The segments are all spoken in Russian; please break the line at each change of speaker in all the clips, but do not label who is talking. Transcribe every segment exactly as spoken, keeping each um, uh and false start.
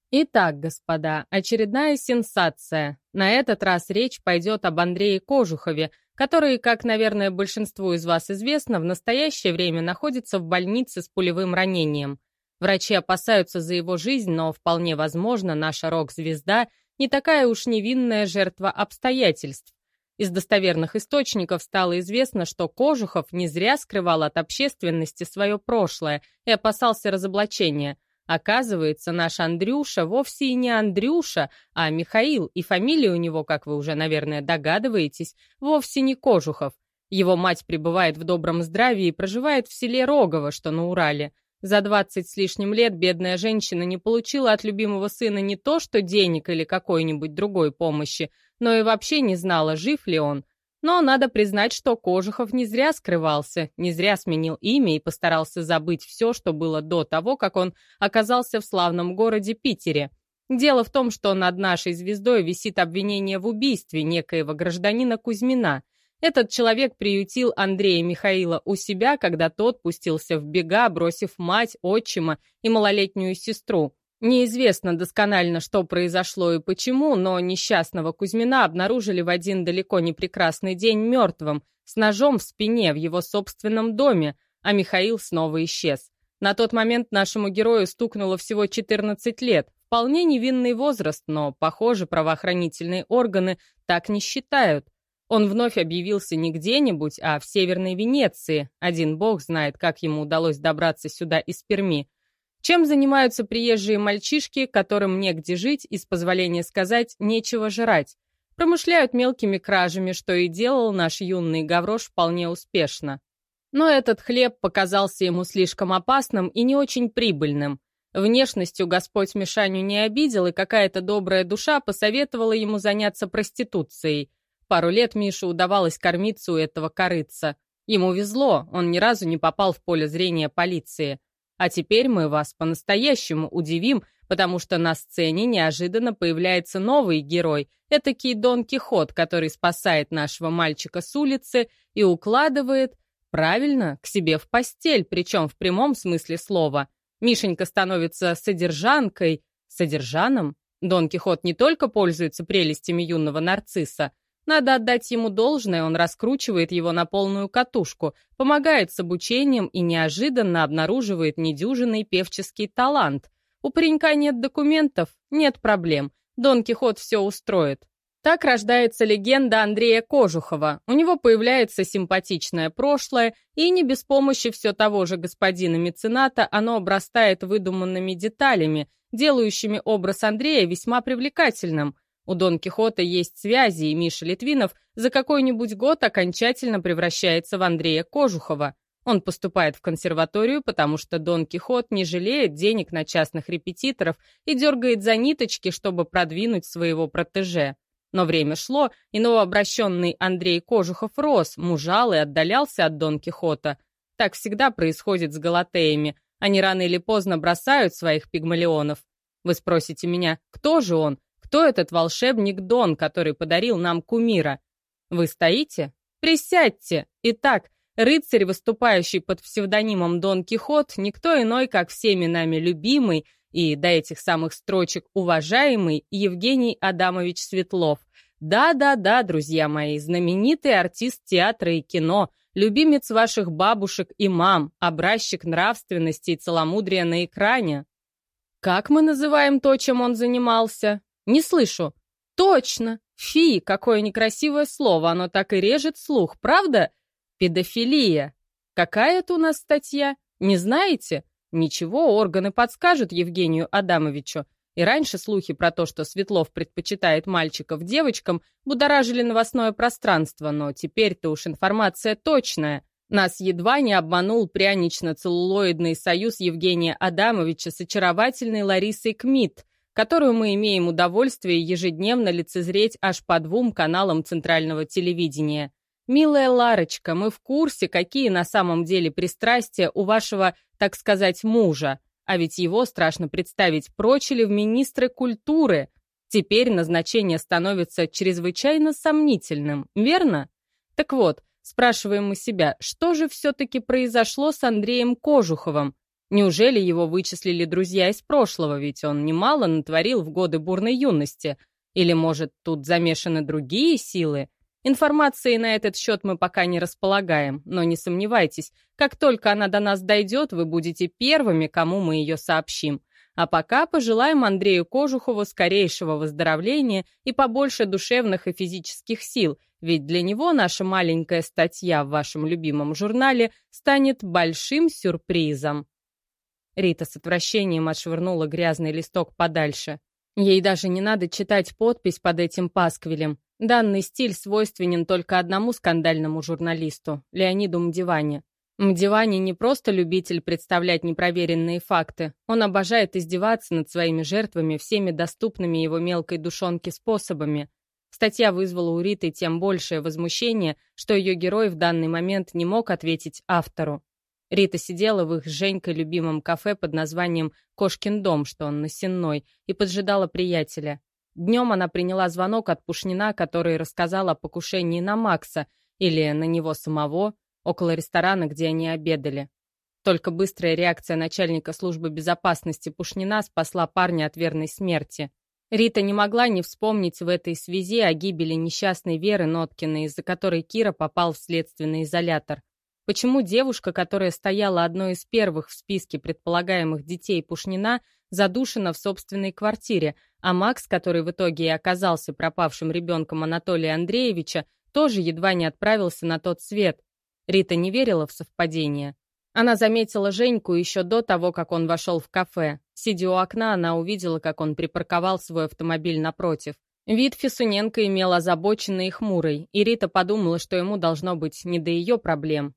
Итак, господа, очередная сенсация. На этот раз речь пойдет об Андрее Кожухове, который, как, наверное, большинству из вас известно, в настоящее время находится в больнице с пулевым ранением. Врачи опасаются за его жизнь, но вполне возможно, наша рок-звезда не такая уж невинная жертва обстоятельств. Из достоверных источников стало известно, что Кожухов не зря скрывал от общественности свое прошлое и опасался разоблачения. Оказывается, наш Андрюша вовсе и не Андрюша, а Михаил, и фамилия у него, как вы уже, наверное, догадываетесь, вовсе не Кожухов. Его мать пребывает в добром здравии и проживает в селе Рогово, что на Урале. За двадцать с лишним лет бедная женщина не получила от любимого сына не то что денег или какой-нибудь другой помощи, но и вообще не знала, жив ли он. Но надо признать, что Кожухов не зря скрывался, не зря сменил имя и постарался забыть все, что было до того, как он оказался в славном городе Питере. Дело в том, что над нашей звездой висит обвинение в убийстве некоего гражданина Кузьмина. Этот человек приютил Андрея Михаила у себя, когда тот пустился в бега, бросив мать, отчима и малолетнюю сестру. Неизвестно досконально, что произошло и почему, но несчастного Кузьмина обнаружили в один далеко не прекрасный день мертвым, с ножом в спине в его собственном доме, а Михаил снова исчез. На тот момент нашему герою стукнуло всего четырнадцать лет, вполне невинный возраст, но, похоже, правоохранительные органы так не считают. Он вновь объявился не где-нибудь, а в Северной Венеции. Один бог знает, как ему удалось добраться сюда из Перми. Чем занимаются приезжие мальчишки, которым негде жить и, с позволения сказать, нечего жрать? Промышляют мелкими кражами, что и делал наш юный гаврош вполне успешно. Но этот хлеб показался ему слишком опасным и не очень прибыльным. Внешностью Господь Мишаню не обидел, и какая-то добрая душа посоветовала ему заняться проституцией. Пару лет Мише удавалось кормиться у этого корытца. Ему везло, он ни разу не попал в поле зрения полиции. А теперь мы вас по-настоящему удивим, потому что на сцене неожиданно появляется новый герой, этакий Дон Кихот, который спасает нашего мальчика с улицы и укладывает, правильно, к себе в постель, причем в прямом смысле слова. Мишенька становится содержанкой, содержаном. Дон Кихот не только пользуется прелестями юного нарцисса, надо отдать ему должное, он раскручивает его на полную катушку, помогает с обучением и неожиданно обнаруживает недюжинный певческий талант. У паренька нет документов, нет проблем. Дон Кихот все устроит. Так рождается легенда Андрея Кожухова. У него появляется симпатичное прошлое, и не без помощи все того же господина мецената оно обрастает выдуманными деталями, делающими образ Андрея весьма привлекательным. У Дон Кихота есть связи, и Миша Литвинов за какой-нибудь год окончательно превращается в Андрея Кожухова. Он поступает в консерваторию, потому что Дон Кихот не жалеет денег на частных репетиторов и дергает за ниточки, чтобы продвинуть своего протеже. Но время шло, и новообращенный Андрей Кожухов рос, мужал и отдалялся от Дон Кихота. Так всегда происходит с галатеями. Они рано или поздно бросают своих пигмалионов. Вы спросите меня, кто же он? Кто этот волшебник Дон, который подарил нам кумира? Вы стоите? Присядьте! Итак, рыцарь, выступающий под псевдонимом Дон Кихот, никто иной, как всеми нами любимый и до этих самых строчек уважаемый Евгений Адамович Светлов. Да-да-да, друзья мои, знаменитый артист театра и кино, любимец ваших бабушек и мам, образчик нравственности и целомудрия на экране. Как мы называем то, чем он занимался? Не слышу. Точно. Фи, какое некрасивое слово, оно так и режет слух, правда? Педофилия. Какая это у нас статья? Не знаете? Ничего, органы подскажут Евгению Адамовичу. И раньше слухи про то, что Светлов предпочитает мальчиков девочкам, будоражили новостное пространство, но теперь-то уж информация точная. Нас едва не обманул прянично-целлулоидный союз Евгения Адамовича с очаровательной Ларисой Кмит, которую мы имеем удовольствие ежедневно лицезреть аж по двум каналам центрального телевидения. Милая Ларочка, мы в курсе, какие на самом деле пристрастия у вашего, так сказать, мужа, а ведь его страшно представить прочили в министры культуры. Теперь назначение становится чрезвычайно сомнительным, верно? Так вот, спрашиваем мы себя, что же все-таки произошло с Андреем Кожуховым? Неужели его вычислили друзья из прошлого, ведь он немало натворил в годы бурной юности? Или, может, тут замешаны другие силы? Информации на этот счет мы пока не располагаем, но не сомневайтесь, как только она до нас дойдет, вы будете первыми, кому мы ее сообщим. А пока пожелаем Андрею Кожухову скорейшего выздоровления и побольше душевных и физических сил, ведь для него наша маленькая статья в вашем любимом журнале станет большим сюрпризом. Рита с отвращением отшвырнула грязный листок подальше. Ей даже не надо читать подпись под этим пасквилем. Данный стиль свойственен только одному скандальному журналисту — Леониду Мдивани. Мдивани не просто любитель представлять непроверенные факты. Он обожает издеваться над своими жертвами всеми доступными его мелкой душонке способами. Статья вызвала у Риты тем большее возмущение, что ее герой в данный момент не мог ответить автору. Рита сидела в их с Женькой любимом кафе под названием «Кошкин дом», что он на Сенной, и поджидала приятеля. Днем она приняла звонок от Пушнина, который рассказал о покушении на Макса, или на него самого, около ресторана, где они обедали. Только быстрая реакция начальника службы безопасности Пушнина спасла парня от верной смерти. Рита не могла не вспомнить в этой связи о гибели несчастной Веры Ноткиной, из-за которой Кира попал в следственный изолятор. Почему девушка, которая стояла одной из первых в списке предполагаемых детей Пушнина, задушена в собственной квартире, а Макс, который в итоге и оказался пропавшим ребенком Анатолия Андреевича, тоже едва не отправился на тот свет? Рита не верила в совпадение. Она заметила Женьку еще до того, как он вошел в кафе. Сидя у окна, она увидела, как он припарковал свой автомобиль напротив. Вид Фисуненко имел озабоченный и хмурый, и Рита подумала, что ему должно быть не до ее проблем.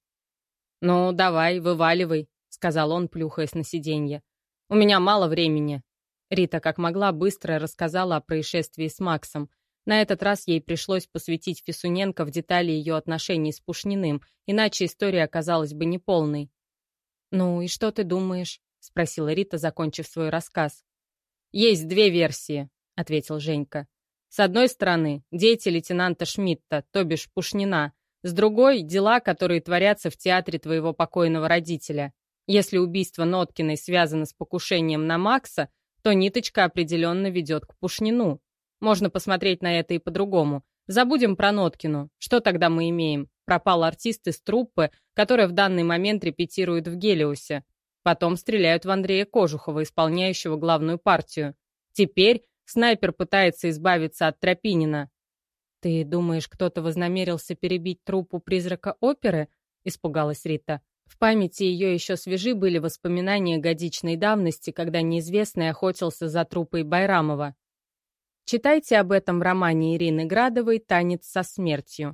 «Ну, давай, вываливай», — сказал он, плюхаясь на сиденье. «У меня мало времени». Рита, как могла, быстро рассказала о происшествии с Максом. На этот раз ей пришлось посвятить Фисуненко в детали ее отношений с Пушниным, иначе история оказалась бы неполной. «Ну и что ты думаешь?» — спросила Рита, закончив свой рассказ. «Есть две версии», — ответил Женька. «С одной стороны, дети лейтенанта Шмидта, то бишь Пушнина. С другой — дела, которые творятся в театре твоего покойного родителя. Если убийство Ноткиной связано с покушением на Макса, то ниточка определенно ведет к Пушнину. Можно посмотреть на это и по-другому. Забудем про Ноткину. Что тогда мы имеем? Пропал артист из труппы, которая в данный момент репетирует в Гелиосе. Потом стреляют в Андрея Кожухова, исполняющего главную партию. Теперь снайпер пытается избавиться от Тропинина. «Ты думаешь, кто-то вознамерился перебить труппу призрака оперы?» — испугалась Рита. В памяти ее еще свежи были воспоминания годичной давности, когда неизвестный охотился за труппой Байрамова. Читайте об этом в романе Ирины Градовой «Танец со смертью».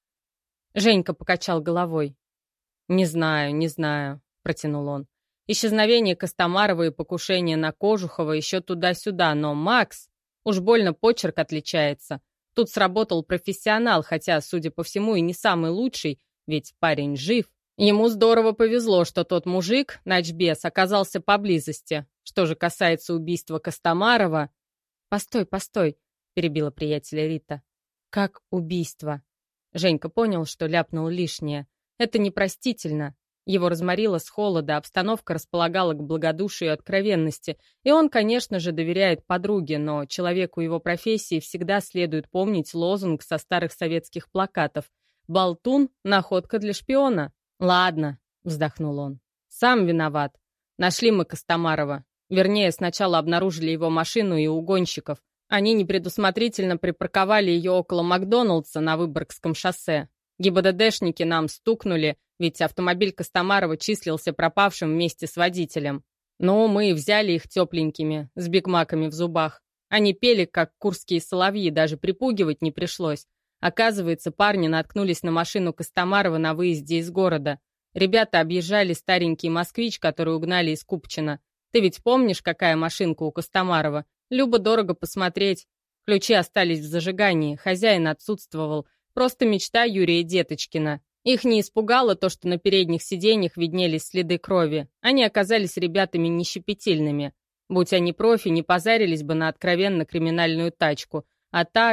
Женька покачал головой. «Не знаю, не знаю», — протянул он. «Исчезновение Костомарова и покушение на Кожухова еще туда-сюда, но Макс... Уж больно почерк отличается. Тут сработал профессионал, хотя, судя по всему, и не самый лучший, ведь парень жив. Ему здорово повезло, что тот мужик, начбес, оказался поблизости. Что же касается убийства Костомарова...» «Постой, постой», — перебила приятеля Рита. «Как убийство?» Женька понял, что ляпнул лишнее. Это непростительно. Его разморило с холода, обстановка располагала к благодушию и откровенности, и он, конечно же, доверяет подруге, но человеку его профессии всегда следует помнить лозунг со старых советских плакатов «Болтун — находка для шпиона». «Ладно», — вздохнул он, — «сам виноват. Нашли мы Костомарова. Вернее, сначала обнаружили его машину и угонщиков. Они непредусмотрительно припарковали ее около Макдоналдса на Выборгском шоссе. ГИБДДшники нам стукнули, ведь автомобиль Костомарова числился пропавшим вместе с водителем. Ну, мы и взяли их тепленькими, с бигмаками в зубах. Они пели, как курские соловьи, даже припугивать не пришлось. Оказывается, парни наткнулись на машину Костомарова на выезде из города. Ребята объезжали старенький москвич, который угнали из Купчино. Ты ведь помнишь, какая машинка у Костомарова? Любо-дорого посмотреть. Ключи остались в зажигании, хозяин отсутствовал. Просто мечта Юрия Деточкина. Их не испугало то, что на передних сиденьях виднелись следы крови. Они оказались ребятами нещепетильными. Будь они профи, не позарились бы на откровенно криминальную тачку. А так,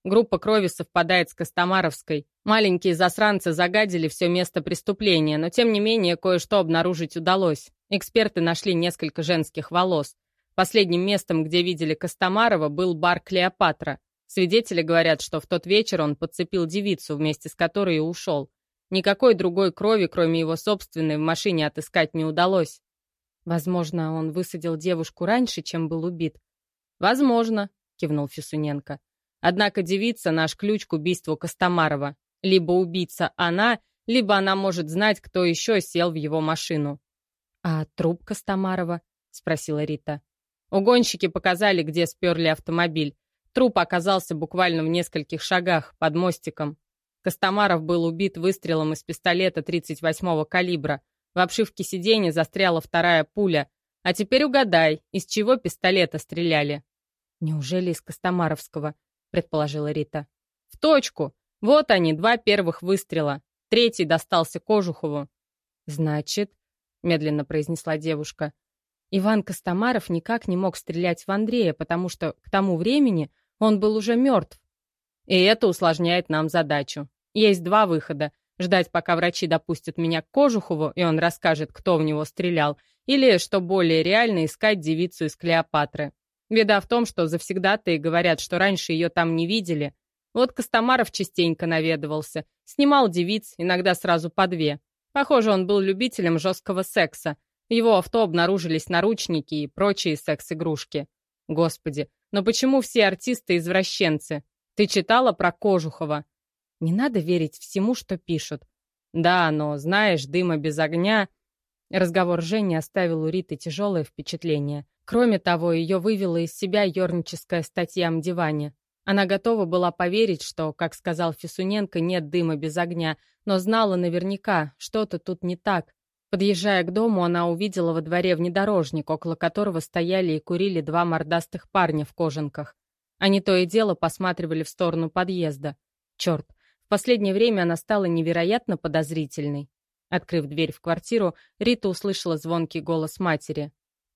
Группа крови совпадает с Костомаровской. Маленькие засранцы загадили все место преступления, но тем не менее кое-что обнаружить удалось. Эксперты нашли несколько женских волос. Последним местом, где видели Костомарова, был бар «Клеопатра». Свидетели говорят, что в тот вечер он подцепил девицу, вместе с которой и ушел. Никакой другой крови, кроме его собственной, в машине отыскать не удалось. Возможно, он высадил девушку раньше, чем был убит. «Возможно», — кивнул Фисуненко. «Однако девица — наш ключ к убийству Костомарова. Либо убийца она, либо она может знать, кто еще сел в его машину». «А труп Костомарова?» — спросила Рита. Угонщики показали, где сперли автомобиль. Труп оказался буквально в нескольких шагах, под мостиком. Костомаров был убит выстрелом из пистолета тридцать восьмого калибра. В обшивке сиденья застряла вторая пуля. А теперь угадай, из чего пистолета стреляли? «Неужели из Костомаровского?» — предположила Рита. «В точку! Вот они, два первых выстрела. Третий достался Кожухову». «Значит», — медленно произнесла девушка, «Иван Костомаров никак не мог стрелять в Андрея, потому что к тому времени он был уже мертв. И это усложняет нам задачу. Есть два выхода. Ждать, пока врачи допустят меня к Кожухову, и он расскажет, кто в него стрелял, или, что более реально, искать девицу из Клеопатры. Беда в том, что завсегдатаи говорят, что раньше ее там не видели. Вот Костомаров частенько наведывался, снимал девиц, иногда сразу по две. Похоже, он был любителем жесткого секса. В его авто обнаружились наручники и прочие секс-игрушки. Господи, но почему все артисты извращенцы? Ты читала про Кожухова? Не надо верить всему, что пишут. Да, но, знаешь, дыма без огня... Разговор Жени оставил у Риты тяжелое впечатление. Кроме того, ее вывела из себя ерническая статья о диване. Она готова была поверить, что, как сказал Фисуненко, нет дыма без огня, но знала наверняка, что-то тут не так. Подъезжая к дому, она увидела во дворе внедорожник, около которого стояли и курили два мордастых парня в кожанках. Они то и дело посматривали в сторону подъезда. Черт, в последнее время она стала невероятно подозрительной. Открыв дверь в квартиру, Рита услышала звонкий голос матери.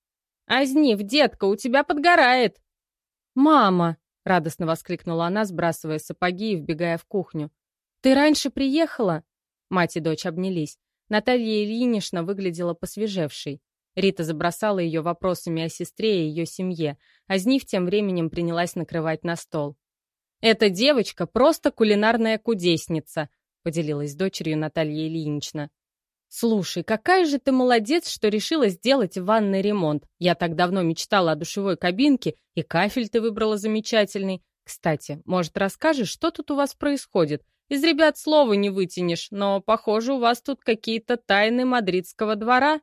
«Азнив, детка, у тебя подгорает!» «Мама!» — радостно воскликнула она, сбрасывая сапоги и вбегая в кухню. «Ты раньше приехала?» Мать и дочь обнялись. Наталья Ильинична выглядела посвежевшей. Рита забросала ее вопросами о сестре и ее семье, а Знив тем временем принялась накрывать на стол. «Эта девочка просто кулинарная кудесница», — поделилась с дочерью Наталья Ильинична. «Слушай, какая же ты молодец, что решила сделать ванный ремонт. Я так давно мечтала о душевой кабинке, и кафель ты выбрала замечательный. Кстати, может, расскажешь, что тут у вас происходит? Из ребят слова не вытянешь, но, похоже, у вас тут какие-то тайны мадридского двора».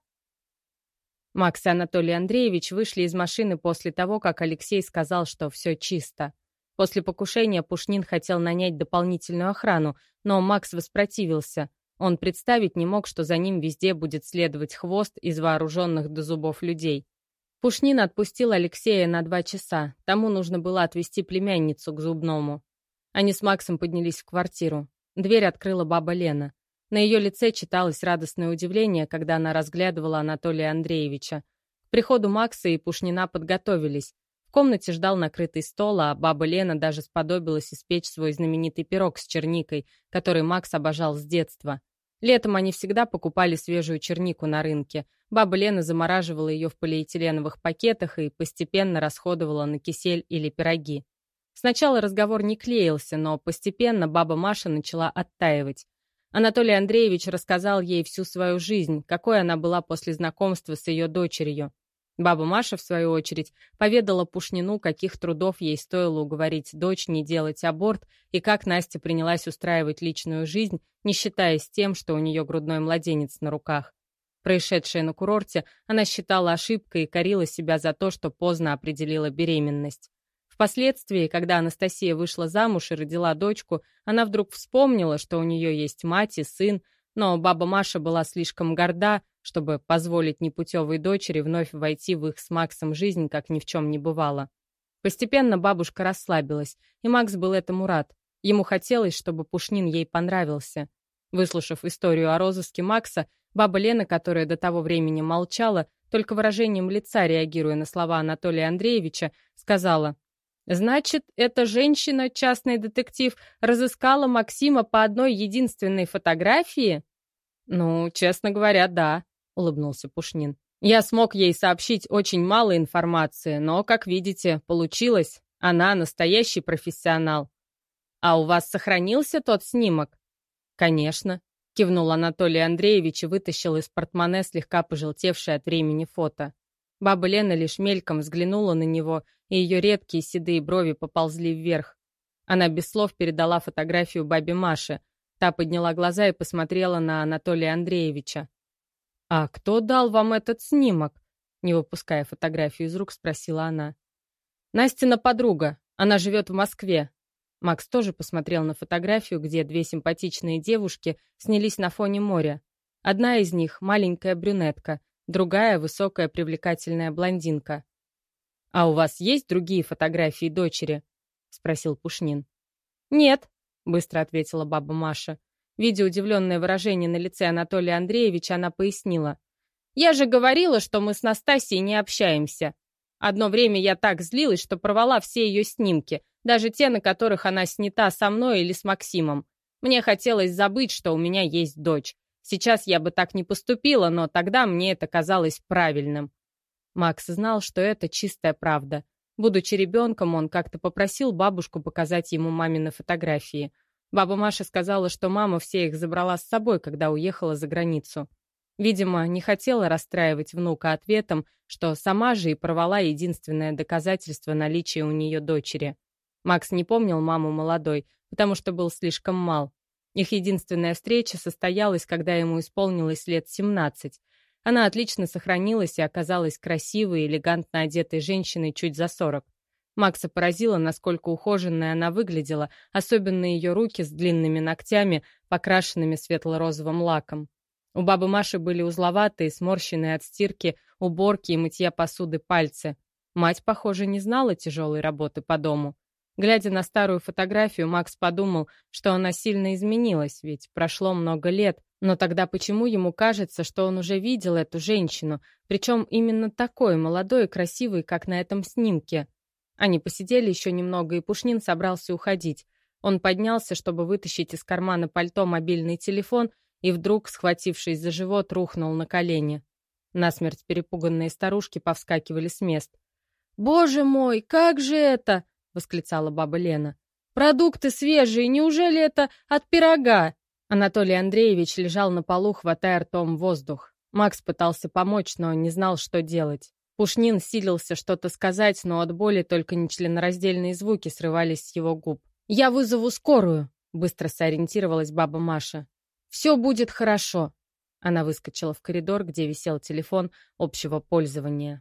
Макс и Анатолий Андреевич вышли из машины после того, как Алексей сказал, что все чисто. После покушения Пушнин хотел нанять дополнительную охрану, но Макс воспротивился. Он представить не мог, что за ним везде будет следовать хвост из вооруженных до зубов людей. Пушнин отпустил Алексея на два часа. Тому нужно было отвезти племянницу к зубному. Они с Максом поднялись в квартиру. Дверь открыла баба Лена. На ее лице читалось радостное удивление, когда она разглядывала Анатолия Андреевича. К приходу Макса и Пушнина подготовились. В комнате ждал накрытый стол, а баба Лена даже сподобилась испечь свой знаменитый пирог с черникой, который Макс обожал с детства. Летом они всегда покупали свежую чернику на рынке. Баба Лена замораживала ее в полиэтиленовых пакетах и постепенно расходовала на кисель или пироги. Сначала разговор не клеился, но постепенно баба Маша начала оттаивать. Анатолий Андреевич рассказал ей всю свою жизнь, какой она была после знакомства с ее дочерью. Баба Маша, в свою очередь, поведала Пушнину, каких трудов ей стоило уговорить дочь не делать аборт и как Настя принялась устраивать личную жизнь, не считаясь тем, что у нее грудной младенец на руках. Происшедшее на курорте она считала ошибкой и корила себя за то, что поздно определила беременность. Впоследствии, когда Анастасия вышла замуж и родила дочку, она вдруг вспомнила, что у нее есть мать и сын, но баба Маша была слишком горда, чтобы позволить непутевой дочери вновь войти в их с Максом жизнь, как ни в чем не бывало. Постепенно бабушка расслабилась, и Макс был этому рад. Ему хотелось, чтобы Пушнин ей понравился. Выслушав историю о розыске Макса, баба Лена, которая до того времени молчала, только выражением лица реагируя на слова Анатолия Андреевича, сказала: Значит, эта женщина, частный детектив, разыскала Максима по одной единственной фотографии? Ну, честно говоря, да, улыбнулся Пушнин. Я смог ей сообщить очень мало информации, но, как видите, получилось. Она настоящий профессионал. А у вас сохранился тот снимок? Конечно, кивнул Анатолий Андреевич и вытащил из портмоне слегка пожелтевшее от времени фото. Баба Лена лишь мельком взглянула на него, и ее редкие седые брови поползли вверх. Она без слов передала фотографию бабе Маше. Та подняла глаза и посмотрела на Анатолия Андреевича. «А кто дал вам этот снимок?» Не выпуская фотографию из рук, спросила она. «Настина подруга. Она живет в Москве». Макс тоже посмотрел на фотографию, где две симпатичные девушки снялись на фоне моря. Одна из них — маленькая брюнетка, другая — высокая привлекательная блондинка. «А у вас есть другие фотографии дочери?» — спросил Пушнин. «Нет», — быстро ответила баба Маша. Видя удивленное выражение на лице Анатолия Андреевича, она пояснила. «Я же говорила, что мы с Настасьей не общаемся. Одно время я так злилась, что порвала все ее снимки, даже те, на которых она снята со мной или с Максимом. Мне хотелось забыть, что у меня есть дочь. Сейчас я бы так не поступила, но тогда мне это казалось правильным». Макс знал, что это чистая правда. Будучи ребенком, он как-то попросил бабушку показать ему мамины фотографии. Баба Маша сказала, что мама все их забрала с собой, когда уехала за границу. Видимо, не хотела расстраивать внука ответом, что сама же и порвала единственное доказательство наличия у нее дочери. Макс не помнил маму молодой, потому что был слишком мал. Их единственная встреча состоялась, когда ему исполнилось лет семнадцать. Она отлично сохранилась и оказалась красивой и элегантно одетой женщиной чуть за сорок. Макса поразило, насколько ухоженной она выглядела, особенно ее руки с длинными ногтями, покрашенными светло-розовым лаком. У бабы Маши были узловатые, сморщенные от стирки, уборки и мытья посуды пальцы. Мать, похоже, не знала тяжелой работы по дому. Глядя на старую фотографию, Макс подумал, что она сильно изменилась, ведь прошло много лет. Но тогда почему ему кажется, что он уже видел эту женщину, причем именно такой, молодой и красивой, как на этом снимке? Они посидели еще немного, и Пушнин собрался уходить. Он поднялся, чтобы вытащить из кармана пальто мобильный телефон, и вдруг, схватившись за живот, рухнул на колени. Насмерть перепуганные старушки повскакивали с мест. «Боже мой, как же это!» — восклицала баба Лена. «Продукты свежие, неужели это от пирога?» Анатолий Андреевич лежал на полу, хватая ртом воздух. Макс пытался помочь, но не знал, что делать. Пушнин силился что-то сказать, но от боли только нечленораздельные звуки срывались с его губ. «Я вызову скорую», — быстро сориентировалась баба Маша. «Все будет хорошо». Она выскочила в коридор, где висел телефон общего пользования.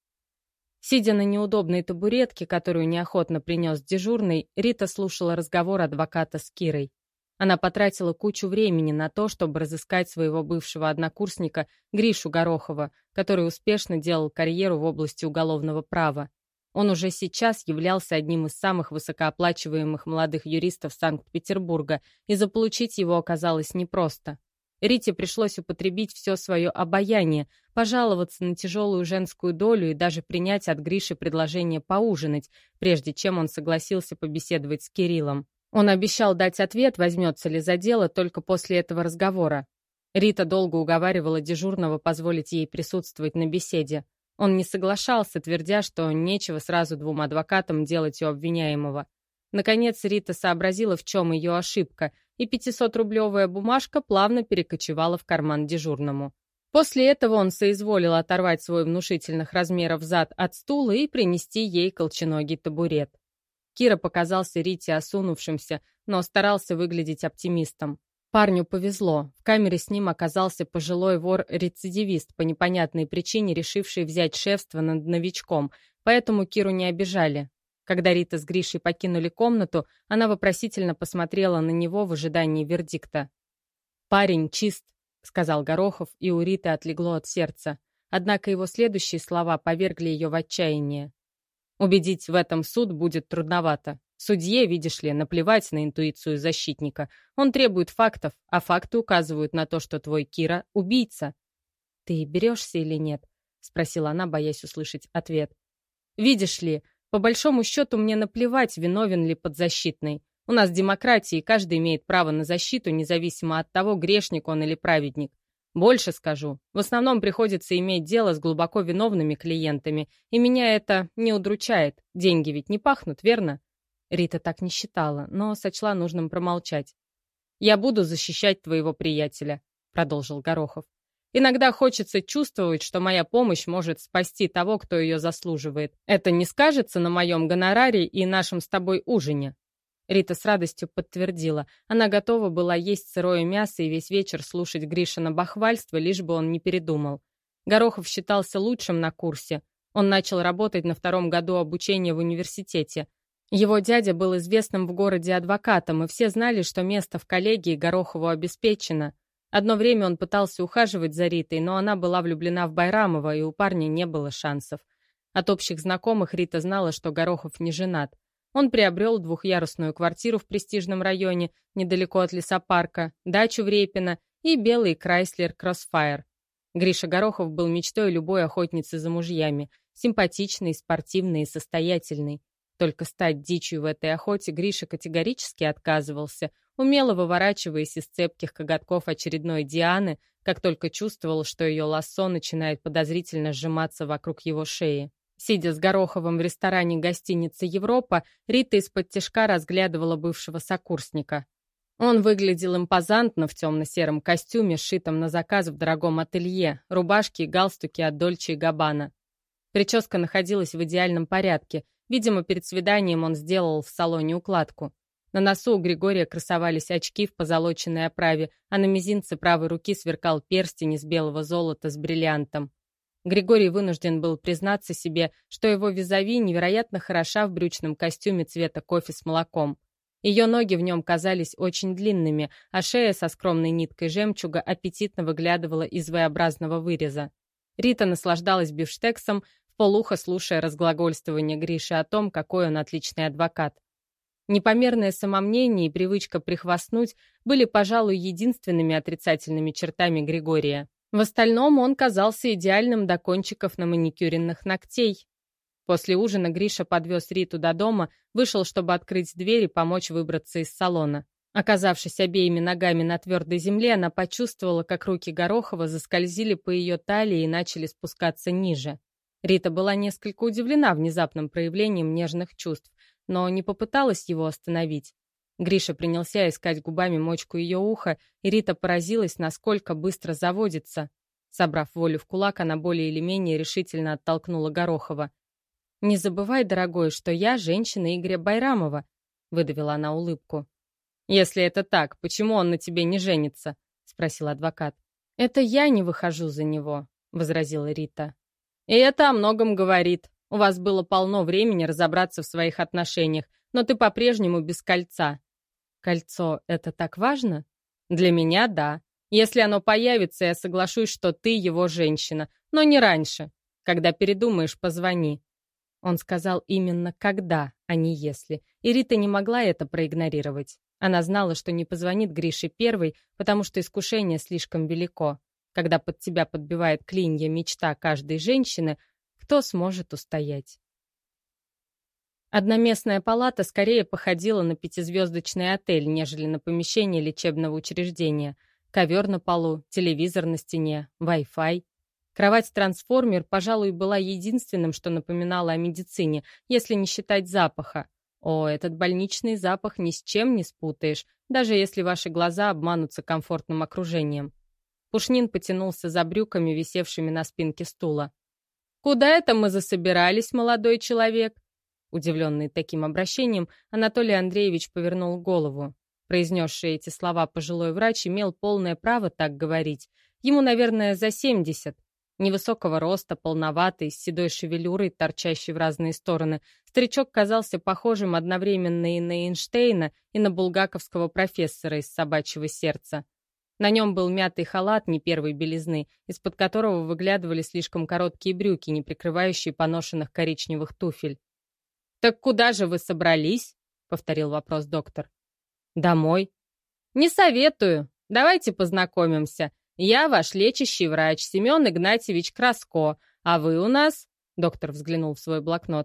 Сидя на неудобной табуретке, которую неохотно принес дежурный, Рита слушала разговор адвоката с Кирой. Она потратила кучу времени на то, чтобы разыскать своего бывшего однокурсника Гришу Горохова, который успешно делал карьеру в области уголовного права. Он уже сейчас являлся одним из самых высокооплачиваемых молодых юристов Санкт-Петербурга, и заполучить его оказалось непросто. Рите пришлось употребить все свое обаяние, пожаловаться на тяжелую женскую долю и даже принять от Гриши предложение поужинать, прежде чем он согласился побеседовать с Кириллом. Он обещал дать ответ, возьмется ли за дело, только после этого разговора. Рита долго уговаривала дежурного позволить ей присутствовать на беседе. Он не соглашался, твердя, что нечего сразу двум адвокатам делать у обвиняемого. Наконец Рита сообразила, в чем ее ошибка, и пятисотрублевая бумажка плавно перекочевала в карман дежурному. После этого он соизволил оторвать свой внушительных размеров зад от стула и принести ей колченогий табурет. Кира показался Рите осунувшимся, но старался выглядеть оптимистом. Парню повезло. В камере с ним оказался пожилой вор-рецидивист, по непонятной причине решивший взять шефство над новичком, поэтому Киру не обижали. Когда Рита с Гришей покинули комнату, она вопросительно посмотрела на него в ожидании вердикта. «Парень чист», — сказал Горохов, и у Риты отлегло от сердца. Однако его следующие слова повергли ее в отчаяние. «Убедить в этом суд будет трудновато. Судье, видишь ли, наплевать на интуицию защитника. Он требует фактов, а факты указывают на то, что твой Кира — убийца». «Ты берешься или нет?» — спросила она, боясь услышать ответ. «Видишь ли, По большому счету мне наплевать, виновен ли подзащитный. У нас демократия, и каждый имеет право на защиту, независимо от того, грешник он или праведник. Больше скажу. В основном приходится иметь дело с глубоко виновными клиентами, и меня это не удручает. Деньги ведь не пахнут, верно? Рита так не считала, но сочла нужным промолчать. «Я буду защищать твоего приятеля», — продолжил Горохов. «Иногда хочется чувствовать, что моя помощь может спасти того, кто ее заслуживает. Это не скажется на моем гонораре и нашем с тобой ужине?» Рита с радостью подтвердила. Она готова была есть сырое мясо и весь вечер слушать Гришина бахвальство, лишь бы он не передумал. Горохов считался лучшим на курсе. Он начал работать на втором году обучения в университете. Его дядя был известным в городе адвокатом, и все знали, что место в коллегии Горохову обеспечено. Одно время он пытался ухаживать за Ритой, но она была влюблена в Байрамова, и у парня не было шансов. От общих знакомых Рита знала, что Горохов не женат. Он приобрел двухъярусную квартиру в престижном районе, недалеко от лесопарка, дачу в Репино и белый Крайслер Кроссфайр. Гриша Горохов был мечтой любой охотницы за мужьями, симпатичный, спортивный и состоятельный. Только стать дичью в этой охоте Гриша категорически отказывался, умело выворачиваясь из цепких коготков очередной Дианы, как только чувствовал, что ее лассо начинает подозрительно сжиматься вокруг его шеи. Сидя с Гороховым в ресторане гостиницы «Европа», Рита из-под тишка разглядывала бывшего сокурсника. Он выглядел импозантно в темно-сером костюме, сшитом на заказ в дорогом ателье, рубашке и галстуке от Дольче и Габбана. Прическа находилась в идеальном порядке. Видимо, перед свиданием он сделал в салоне укладку. На носу у Григория красовались очки в позолоченной оправе, а на мизинце правой руки сверкал перстень из белого золота с бриллиантом. Григорий вынужден был признаться себе, что его визави невероятно хороша в брючном костюме цвета кофе с молоком. Ее ноги в нем казались очень длинными, а шея со скромной ниткой жемчуга аппетитно выглядывала из V-образного выреза. Рита наслаждалась бифштексом, вполуха слушая разглагольствование Гриши о том, какой он отличный адвокат. Непомерное самомнение и привычка прихвастнуть были, пожалуй, единственными отрицательными чертами Григория. В остальном он казался идеальным до кончиков на маникюренных ногтей. После ужина Гриша подвез Риту до дома, вышел, чтобы открыть дверь и помочь выбраться из салона. Оказавшись обеими ногами на твердой земле, она почувствовала, как руки Горохова заскользили по ее талии и начали спускаться ниже. Рита была несколько удивлена внезапным проявлением нежных чувств, но не попыталась его остановить. Гриша принялся искать губами мочку ее уха, и Рита поразилась, насколько быстро заводится. Собрав волю в кулак, она более или менее решительно оттолкнула Горохова. «Не забывай, дорогой, что я женщина Игоря Байрамова», — выдавила она улыбку. «Если это так, почему он на тебе не женится?» — спросил адвокат. «Это я не выхожу за него», — возразила Рита. «И это о многом говорит. У вас было полно времени разобраться в своих отношениях, но ты по-прежнему без кольца». «Кольцо — это так важно?» «Для меня — да. Если оно появится, я соглашусь, что ты его женщина, но не раньше. Когда передумаешь, позвони». Он сказал именно «когда», а не «если», и Рита не могла это проигнорировать. Она знала, что не позвонит Грише первой, потому что искушение слишком велико. Когда под тебя подбивает клинья мечта каждой женщины, кто сможет устоять? Одноместная палата скорее походила на пятизвездочный отель, нежели на помещение лечебного учреждения. Ковер на полу, телевизор на стене, Wi-Fi. Кровать-трансформер, пожалуй, была единственным, что напоминало о медицине, если не считать запаха. О, этот больничный запах ни с чем не спутаешь, даже если ваши глаза обманутся комфортным окружением. Пушнин потянулся за брюками, висевшими на спинке стула. «Куда это мы засобирались, молодой человек?» Удивленный таким обращением, Анатолий Андреевич повернул голову. Произнесший эти слова пожилой врач имел полное право так говорить. Ему, наверное, за семьдесят. Невысокого роста, полноватый, с седой шевелюрой, торчащей в разные стороны, старичок казался похожим одновременно и на Эйнштейна, и на булгаковского профессора из «Собачьего сердца». На нем был мятый халат не первой белизны, из-под которого выглядывали слишком короткие брюки, не прикрывающие поношенных коричневых туфель. «Так куда же вы собрались?» — повторил вопрос доктор. «Домой». «Не советую. Давайте познакомимся. Я ваш лечащий врач Семен Игнатьевич Краско, а вы у нас...» Доктор взглянул в свой блокнот.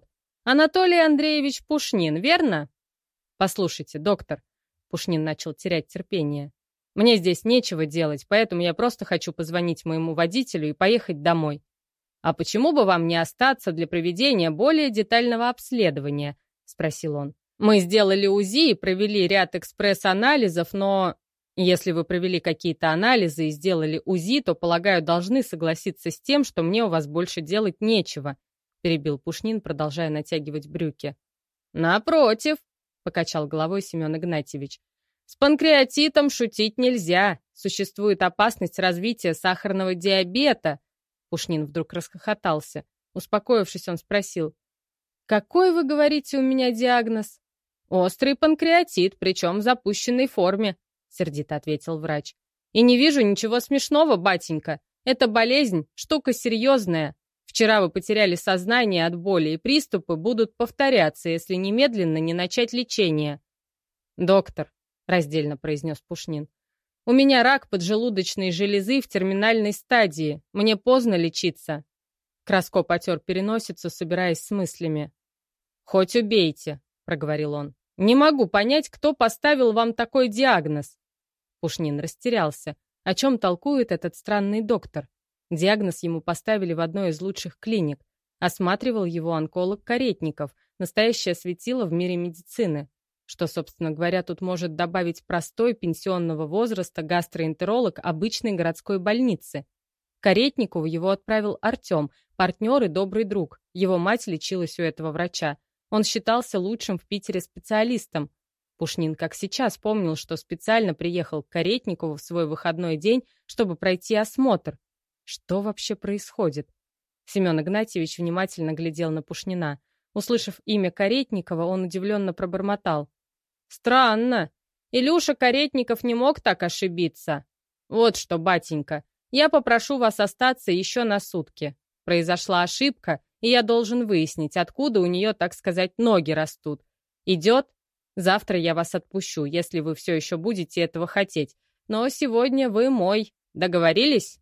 Анатолий Андреевич Пушнин, верно? Послушайте, доктор, Пушнин начал терять терпение. Мне здесь нечего делать, поэтому я просто хочу позвонить моему водителю и поехать домой. А почему бы вам не остаться для проведения более детального обследования? Спросил он. Мы сделали УЗИ и провели ряд экспресс-анализов, но... Если вы провели какие-то анализы и сделали УЗИ, то, полагаю, должны согласиться с тем, что мне у вас больше делать нечего, перебил Пушнин, продолжая натягивать брюки. Напротив, покачал головой Семен Игнатьевич. С панкреатитом шутить нельзя. Существует опасность развития сахарного диабета. Пушнин вдруг расхохотался. Успокоившись, он спросил. «Какой, вы говорите, у меня диагноз?» «Острый панкреатит, причем в запущенной форме», — сердито ответил врач. «И не вижу ничего смешного, батенька. Эта болезнь — штука серьезная. Вчера вы потеряли сознание от боли, и приступы будут повторяться, если немедленно не начать лечение». «Доктор», — раздельно произнес Пушнин, «у меня рак поджелудочной железы в терминальной стадии. Мне поздно лечиться». Краско потер переносицу, собираясь с мыслями. «Хоть убейте», — проговорил он. «Не могу понять, кто поставил вам такой диагноз». Пушнин растерялся. О чем толкует этот странный доктор? Диагноз ему поставили в одной из лучших клиник. Осматривал его онколог Каретников, настоящее светило в мире медицины. Что, собственно говоря, тут может добавить простой пенсионного возраста гастроэнтеролог обычной городской больницы. К Каретникову его отправил Артем, партнер и добрый друг. Его мать лечилась у этого врача. Он считался лучшим в Питере специалистом. Пушнин, как сейчас, помнил, что специально приехал к Каретникову в свой выходной день, чтобы пройти осмотр. Что вообще происходит? Семен Игнатьевич внимательно глядел на Пушнина. Услышав имя Каретникова, он удивленно пробормотал. «Странно. Илюша Каретников не мог так ошибиться. Вот что, батенька, я попрошу вас остаться еще на сутки. Произошла ошибка, и я должен выяснить, откуда у нее, так сказать, ноги растут. Идет? Завтра я вас отпущу, если вы все еще будете этого хотеть. Но сегодня вы мой. Договорились?»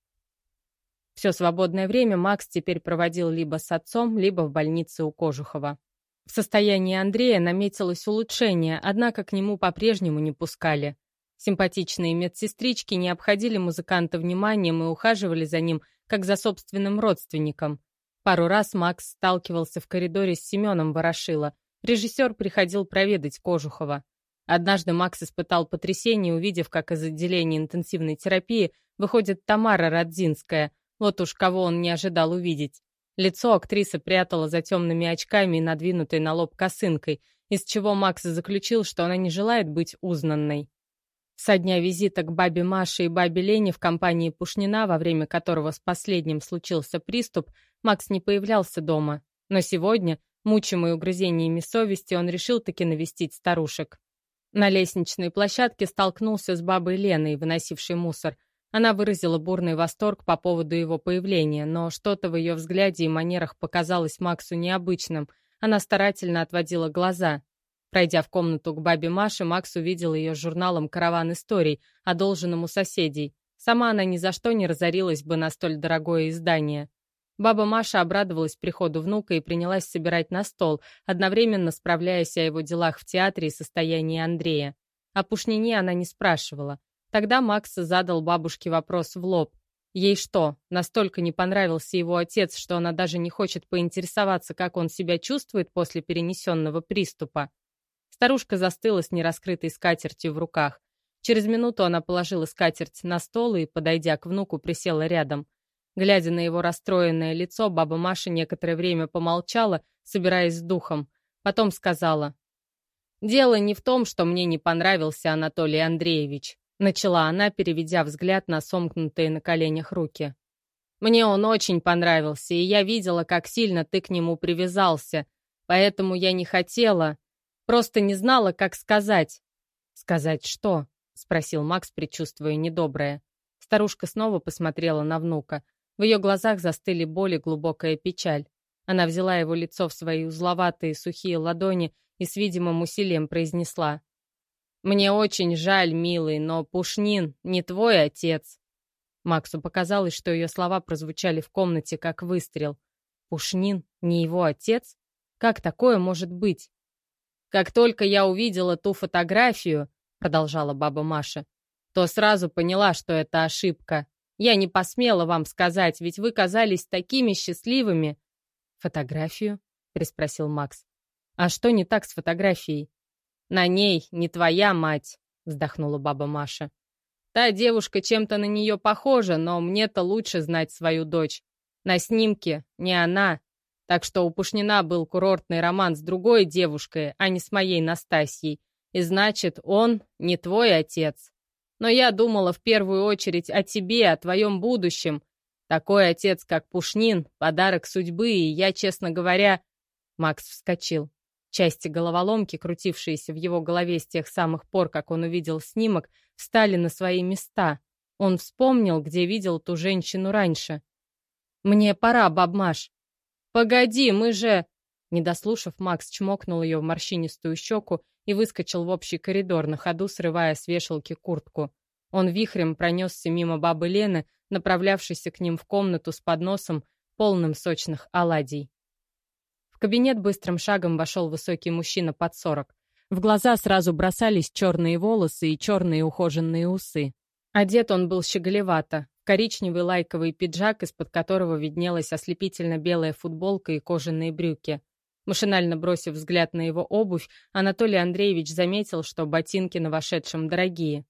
Все свободное время Макс теперь проводил либо с отцом, либо в больнице у Кожухова. В состоянии Андрея наметилось улучшение, однако к нему по-прежнему не пускали. Симпатичные медсестрички не обходили музыканта вниманием и ухаживали за ним, как за собственным родственником. Пару раз Макс сталкивался в коридоре с Семеном Ворошило. Режиссер приходил проведать Кожухова. Однажды Макс испытал потрясение, увидев, как из отделения интенсивной терапии выходит Тамара Радзинская. Вот уж кого он не ожидал увидеть. Лицо актрисы прятала за темными очками и надвинутой на лоб косынкой, из чего Макс заключил, что она не желает быть узнанной. Со дня визита к бабе Маше и бабе Лене в компании Пушнина, во время которого с последним случился приступ, Макс не появлялся дома. Но сегодня, мучимый угрызениями совести, он решил таки навестить старушек. На лестничной площадке столкнулся с бабой Леной, выносившей мусор. Она выразила бурный восторг по поводу его появления, но что-то в ее взгляде и манерах показалось Максу необычным. Она старательно отводила глаза. Пройдя в комнату к бабе Маше, Макс увидел ее с журналом «Караван историй», одолженным у соседей. Сама она ни за что не разорилась бы на столь дорогое издание. Баба Маша обрадовалась приходу внука и принялась собирать на стол, одновременно справляясь о его делах в театре и состоянии Андрея. О Пушнине она не спрашивала. Тогда Макс задал бабушке вопрос в лоб. Ей что, настолько не понравился его отец, что она даже не хочет поинтересоваться, как он себя чувствует после перенесенного приступа? Старушка застыла с нераскрытой скатертью в руках. Через минуту она положила скатерть на стол и, подойдя к внуку, присела рядом. Глядя на его расстроенное лицо, баба Маша некоторое время помолчала, собираясь с духом. Потом сказала: «Дело не в том, что мне не понравился Анатолий Андреевич», начала она, переведя взгляд на сомкнутые на коленях руки. «Мне он очень понравился, и я видела, как сильно ты к нему привязался, поэтому я не хотела, просто не знала, как сказать». «Сказать что?» — спросил Макс, предчувствуя недоброе. Старушка снова посмотрела на внука. В ее глазах застыли боль и глубокая печаль. Она взяла его лицо в свои узловатые сухие ладони и с видимым усилием произнесла: «Мне очень жаль, милый, но Пушнин не твой отец». Максу показалось, что ее слова прозвучали в комнате как выстрел. Пушнин не его отец? Как такое может быть? Как только я увидела ту фотографию, продолжала баба Маша, то сразу поняла, что это ошибка. Я не посмела вам сказать, ведь вы казались такими счастливыми. Фотографию? Переспросил Макс. А что не так с фотографией? На ней не твоя мать, вздохнула баба Маша. Та девушка чем-то на нее похожа, но мне-то лучше знать свою дочь. На снимке не она. Так что у Пушнина был курортный роман с другой девушкой, а не с моей Настасьей. И значит, он не твой отец. Но я думала в первую очередь о тебе, о твоем будущем. Такой отец, как Пушнин, подарок судьбы, и я, честно говоря... Макс вскочил. Части головоломки, крутившиеся в его голове с тех самых пор, как он увидел снимок, встали на свои места. Он вспомнил, где видел ту женщину раньше. «Мне пора, бабмаш». «Погоди, мы же...» Не дослушав, Макс чмокнул ее в морщинистую щеку и выскочил в общий коридор, на ходу срывая с вешалки куртку. Он вихрем пронесся мимо бабы Лены, направлявшейся к ним в комнату с подносом, полным сочных оладий. В кабинет быстрым шагом вошел высокий мужчина под сорок. В глаза сразу бросались черные волосы и черные ухоженные усы. Одет он был щеголевато. Коричневый лайковый пиджак, из-под которого виднелась ослепительно-белая футболка и кожаные брюки. Машинально бросив взгляд на его обувь, Анатолий Андреевич заметил, что ботинки на вошедшем дорогие.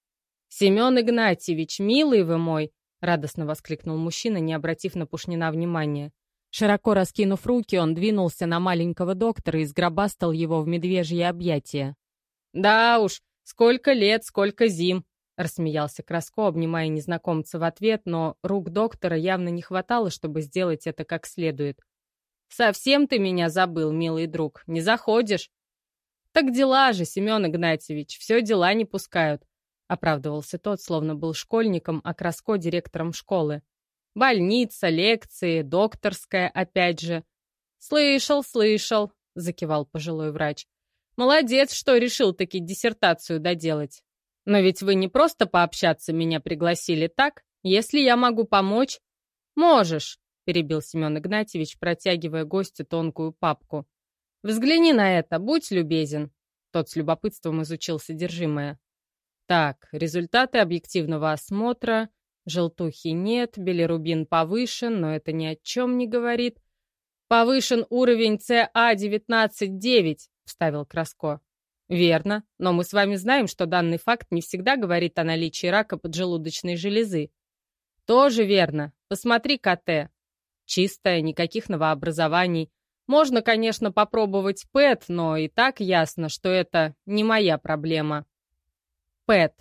«Семен Игнатьевич, милый вы мой!» — радостно воскликнул мужчина, не обратив на Пушнина внимания. Широко раскинув руки, он двинулся на маленького доктора и сгробастал его в медвежье объятия. «Да уж, сколько лет, сколько зим!» — рассмеялся Краско, обнимая незнакомца в ответ, но рук доктора явно не хватало, чтобы сделать это как следует. «Совсем ты меня забыл, милый друг, не заходишь?» «Так дела же, Семен Игнатьевич, все дела не пускают», — оправдывался тот, словно был школьником, а Краско — директором школы. «Больница, лекции, докторская, опять же». «Слышал, слышал», — закивал пожилой врач. «Молодец, что решил таки диссертацию доделать. Но ведь вы не просто пообщаться меня пригласили, так? Если я могу помочь...» «Можешь», — перебил Семен Игнатьевич, протягивая гостю тонкую папку. «Взгляни на это, будь любезен». Тот с любопытством изучил содержимое. «Так, результаты объективного осмотра. Желтухи нет, билирубин повышен, но это ни о чем не говорит. Повышен уровень С А девятнадцать девять», — вставил Краско. «Верно, но мы с вами знаем, что данный факт не всегда говорит о наличии рака поджелудочной железы». «Тоже верно. Посмотри ка тэ. Чистая, никаких новообразований. Можно, конечно, попробовать ПЭТ, но и так ясно, что это не моя проблема». ПЭТ.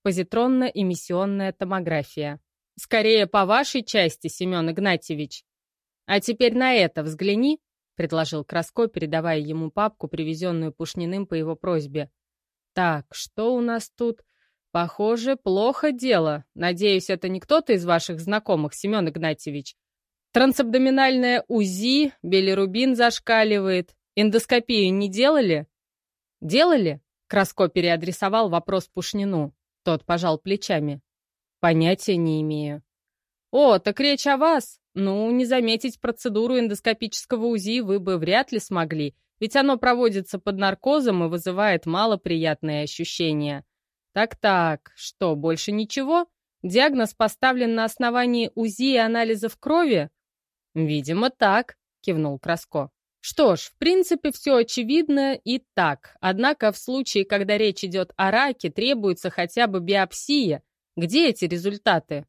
Позитронно-эмиссионная томография. Скорее по вашей части, Семен Игнатьевич. А теперь на это взгляни, предложил Краско, передавая ему папку, привезенную Пушниным по его просьбе. Так, что у нас тут? Похоже, плохо дело. Надеюсь, это не кто-то из ваших знакомых, Семен Игнатьевич. Трансабдоминальное УЗИ, билирубин зашкаливает. Эндоскопию не делали? Делали? Краско переадресовал вопрос Пушнину. Тот пожал плечами. Понятия не имею. О, так речь о вас. Ну, не заметить процедуру эндоскопического УЗИ вы бы вряд ли смогли, ведь оно проводится под наркозом и вызывает малоприятные ощущения. Так-так, что, больше ничего? Диагноз поставлен на основании УЗИ и анализов крови? Видимо, так, кивнул Краско. Что ж, в принципе, все очевидно и так. Однако в случае, когда речь идет о раке, требуется хотя бы биопсия. Где эти результаты?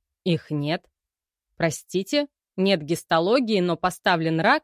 Их нет. Простите, нет гистологии, но поставлен рак?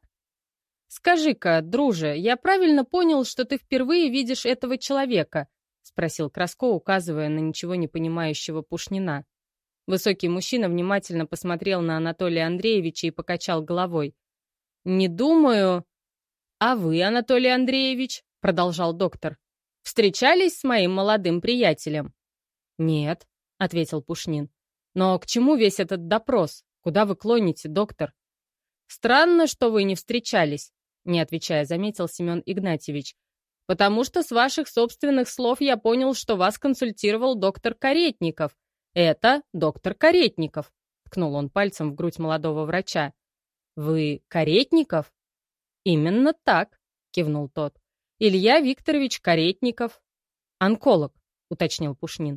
Скажи-ка, друже, я правильно понял, что ты впервые видишь этого человека? Спросил Краско, указывая на ничего не понимающего Пушнина. Высокий мужчина внимательно посмотрел на Анатолия Андреевича и покачал головой. «Не думаю...» «А вы, Анатолий Андреевич?» — продолжал доктор. «Встречались с моим молодым приятелем?» «Нет», — ответил Пушнин. «Но к чему весь этот допрос? Куда вы клоните, доктор?» «Странно, что вы не встречались», — не отвечая, заметил Семен Игнатьевич. «Потому что с ваших собственных слов я понял, что вас консультировал доктор Каретников. Это доктор Каретников», — ткнул он пальцем в грудь молодого врача. «Вы Каретников?» «Именно так», — кивнул тот. «Илья Викторович Каретников». «Онколог», — уточнил Пушнин.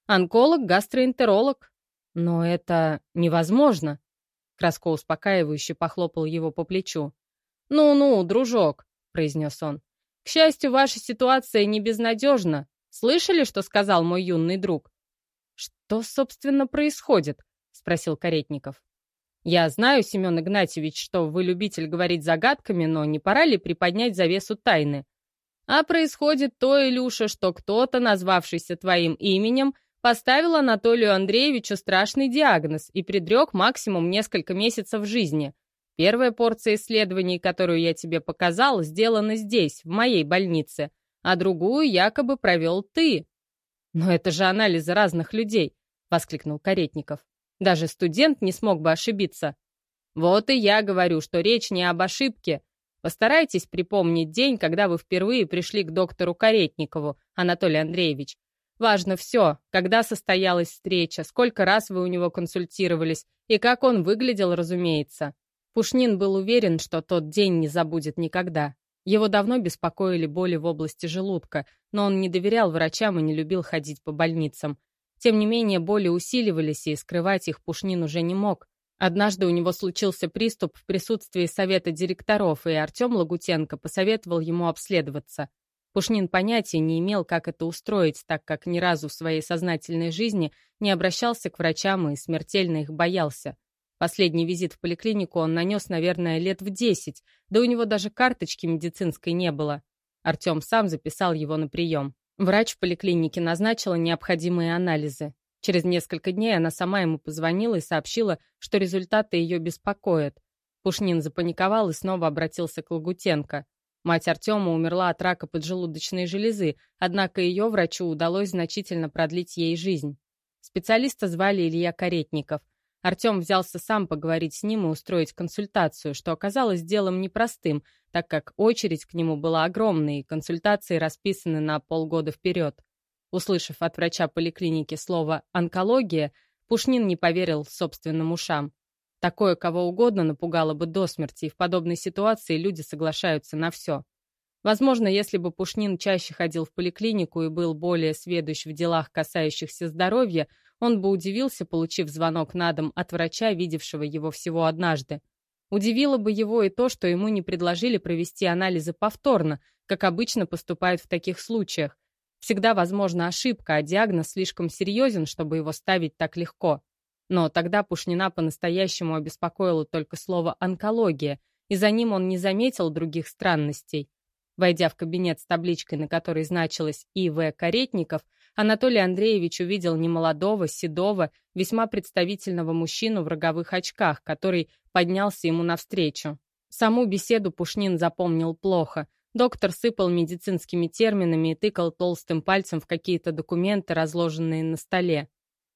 «Онколог-гастроэнтеролог». «Но это невозможно», — Краско успокаивающе похлопал его по плечу. «Ну-ну, дружок», — произнес он. «К счастью, ваша ситуация не безнадежна. Слышали, что сказал мой юный друг?» «Что, собственно, происходит?» — спросил Каретников. «Я знаю, Семен Игнатьевич, что вы любитель говорить загадками, но не пора ли приподнять завесу тайны? А происходит то, Илюша, что кто-то, назвавшийся твоим именем, поставил Анатолию Андреевичу страшный диагноз и предрек максимум несколько месяцев жизни. Первая порция исследований, которую я тебе показал, сделана здесь, в моей больнице, а другую якобы провел ты». «Но это же анализы разных людей», — воскликнул Каретников. «Даже студент не смог бы ошибиться». «Вот и я говорю, что речь не об ошибке. Постарайтесь припомнить день, когда вы впервые пришли к доктору Каретникову, Анатолий Андреевич. Важно все, когда состоялась встреча, сколько раз вы у него консультировались и как он выглядел, разумеется». Пушнин был уверен, что тот день не забудет никогда. Его давно беспокоили боли в области желудка, но он не доверял врачам и не любил ходить по больницам. Тем не менее, боли усиливались, и скрывать их Пушнин уже не мог. Однажды у него случился приступ в присутствии совета директоров, и Артем Лагутенко посоветовал ему обследоваться. Пушнин понятия не имел, как это устроить, так как ни разу в своей сознательной жизни не обращался к врачам и смертельно их боялся. Последний визит в поликлинику он нанес, наверное, лет в десять, да у него даже карточки медицинской не было. Артем сам записал его на прием. Врач в поликлинике назначила необходимые анализы. Через несколько дней она сама ему позвонила и сообщила, что результаты ее беспокоят. Пушнин запаниковал и снова обратился к Лагутенко. Мать Артема умерла от рака поджелудочной железы, однако ее врачу удалось значительно продлить ей жизнь. Специалиста звали Илья Каретников. Артем взялся сам поговорить с ним и устроить консультацию, что оказалось делом непростым, так как очередь к нему была огромной, и консультации расписаны на полгода вперед. Услышав от врача поликлиники слово «онкология», Пушнин не поверил собственным ушам. Такое кого угодно напугало бы до смерти, и в подобной ситуации люди соглашаются на все. Возможно, если бы Пушнин чаще ходил в поликлинику и был более сведущ в делах, касающихся здоровья, он бы удивился, получив звонок на дом от врача, видевшего его всего однажды. Удивило бы его и то, что ему не предложили провести анализы повторно, как обычно поступают в таких случаях. Всегда возможна ошибка, а диагноз слишком серьезен, чтобы его ставить так легко. Но тогда Пушнина по-настоящему обеспокоило только слово «онкология», и за ним он не заметил других странностей. Войдя в кабинет с табличкой, на которой значилось И В Каретников, Анатолий Андреевич увидел немолодого, седого, весьма представительного мужчину в роговых очках, который поднялся ему навстречу. Саму беседу Пушнин запомнил плохо. Доктор сыпал медицинскими терминами и тыкал толстым пальцем в какие-то документы, разложенные на столе.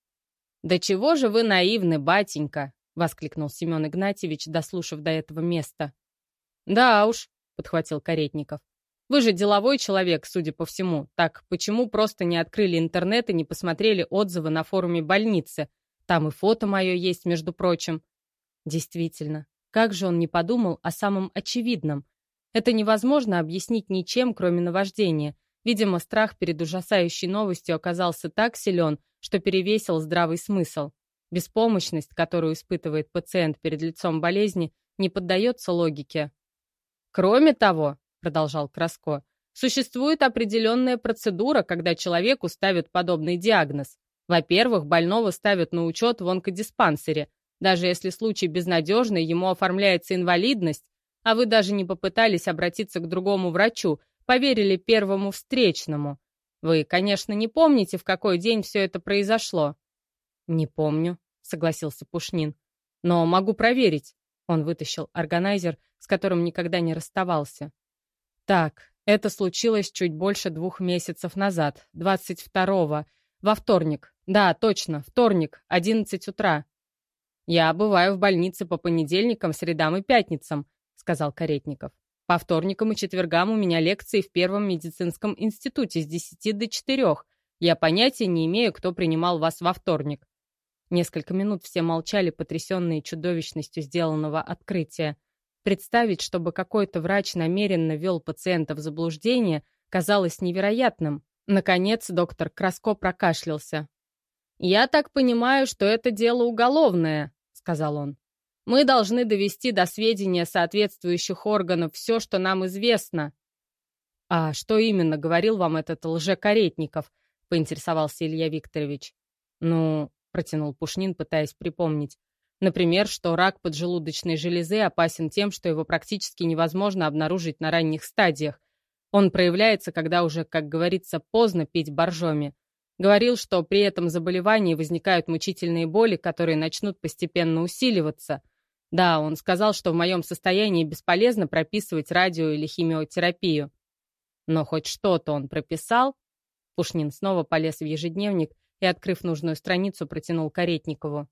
«Да чего же вы наивны, батенька!» — воскликнул Семен Игнатьевич, дослушав до этого места. «Да уж», — подхватил Каретников. «Вы же деловой человек, судя по всему. Так почему просто не открыли интернет и не посмотрели отзывы на форуме больницы? Там и фото мое есть, между прочим». Действительно, как же он не подумал о самом очевидном? Это невозможно объяснить ничем, кроме наваждения. Видимо, страх перед ужасающей новостью оказался так силен, что перевесил здравый смысл. Беспомощность, которую испытывает пациент перед лицом болезни, не поддается логике. «Кроме того», — продолжал Краско, «существует определенная процедура, когда человеку ставят подобный диагноз. Во-первых, больного ставят на учет в онкодиспансере. Даже если случай безнадежный, ему оформляется инвалидность, а вы даже не попытались обратиться к другому врачу, поверили первому встречному. Вы, конечно, не помните, в какой день все это произошло». «Не помню», — согласился Пушнин. «Но могу проверить». Он вытащил органайзер, с которым никогда не расставался. «Так, это случилось чуть больше двух месяцев назад, двадцать второго, во вторник. Да, точно, вторник, одиннадцать утра. Я бываю в больнице по понедельникам, средам и пятницам», — сказал Каретников. «По вторникам и четвергам у меня лекции в Первом медицинском институте с десяти до четырех. Я понятия не имею, кто принимал вас во вторник». Несколько минут все молчали, потрясенные чудовищностью сделанного открытия. Представить, чтобы какой-то врач намеренно вел пациента в заблуждение, казалось невероятным. Наконец доктор Краско прокашлялся. «Я так понимаю, что это дело уголовное», — сказал он. «Мы должны довести до сведения соответствующих органов все, что нам известно». «А что именно говорил вам этот лжекаретников?» — поинтересовался Илья Викторович. «Ну...» — протянул Пушнин, пытаясь припомнить. «Например, что рак поджелудочной железы опасен тем, что его практически невозможно обнаружить на ранних стадиях. Он проявляется, когда уже, как говорится, поздно пить боржоми. Говорил, что при этом заболевании возникают мучительные боли, которые начнут постепенно усиливаться. Да, он сказал, что в моем состоянии бесполезно прописывать радио- или химиотерапию. Но хоть что-то он прописал». Пушнин снова полез в ежедневник и, открыв нужную страницу, протянул Каретникову.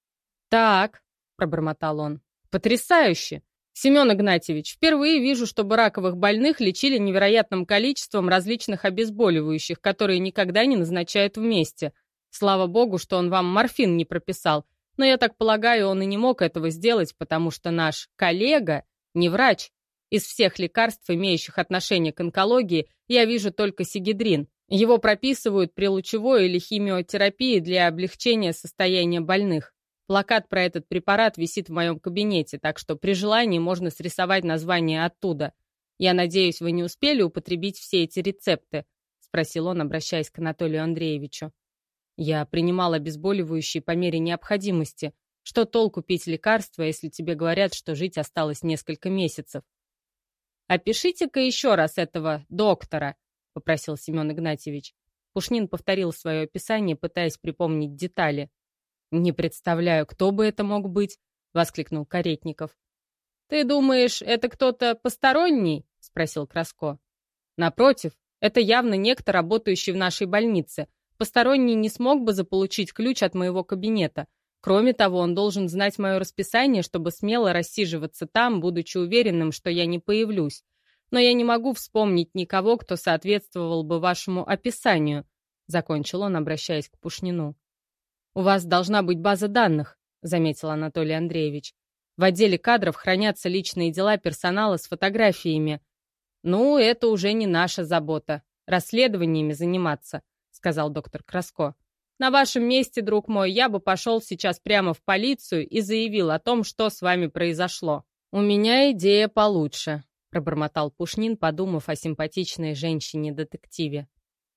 «Так», — пробормотал он, — «потрясающе! Семен Игнатьевич, впервые вижу, чтобы раковых больных лечили невероятным количеством различных обезболивающих, которые никогда не назначают вместе. Слава богу, что он вам морфин не прописал, но я так полагаю, он и не мог этого сделать, потому что наш коллега не врач. Из всех лекарств, имеющих отношение к онкологии, я вижу только сигедрин. Его прописывают при лучевой или химиотерапии для облегчения состояния больных. Плакат про этот препарат висит в моем кабинете, так что при желании можно срисовать название оттуда. Я надеюсь, вы не успели употребить все эти рецепты?» — спросил он, обращаясь к Анатолию Андреевичу. «Я принимал обезболивающие по мере необходимости. Что толку пить лекарства, если тебе говорят, что жить осталось несколько месяцев?» «Опишите-ка еще раз этого доктора», — попросил Семен Игнатьевич. Пушнин повторил свое описание, пытаясь припомнить детали. «Не представляю, кто бы это мог быть», — воскликнул Каретников. «Ты думаешь, это кто-то посторонний?» — спросил Краско. «Напротив, это явно некто, работающий в нашей больнице. Посторонний не смог бы заполучить ключ от моего кабинета. Кроме того, он должен знать мое расписание, чтобы смело рассиживаться там, будучи уверенным, что я не появлюсь. Но я не могу вспомнить никого, кто соответствовал бы вашему описанию», — закончил он, обращаясь к Пушнину. «У вас должна быть база данных», — заметил Анатолий Андреевич. «В отделе кадров хранятся личные дела персонала с фотографиями». «Ну, это уже не наша забота. Расследованиями заниматься», — сказал доктор Краско. «На вашем месте, друг мой, я бы пошел сейчас прямо в полицию и заявил о том, что с вами произошло». «У меня идея получше», — пробормотал Пушнин, подумав о симпатичной женщине-детективе.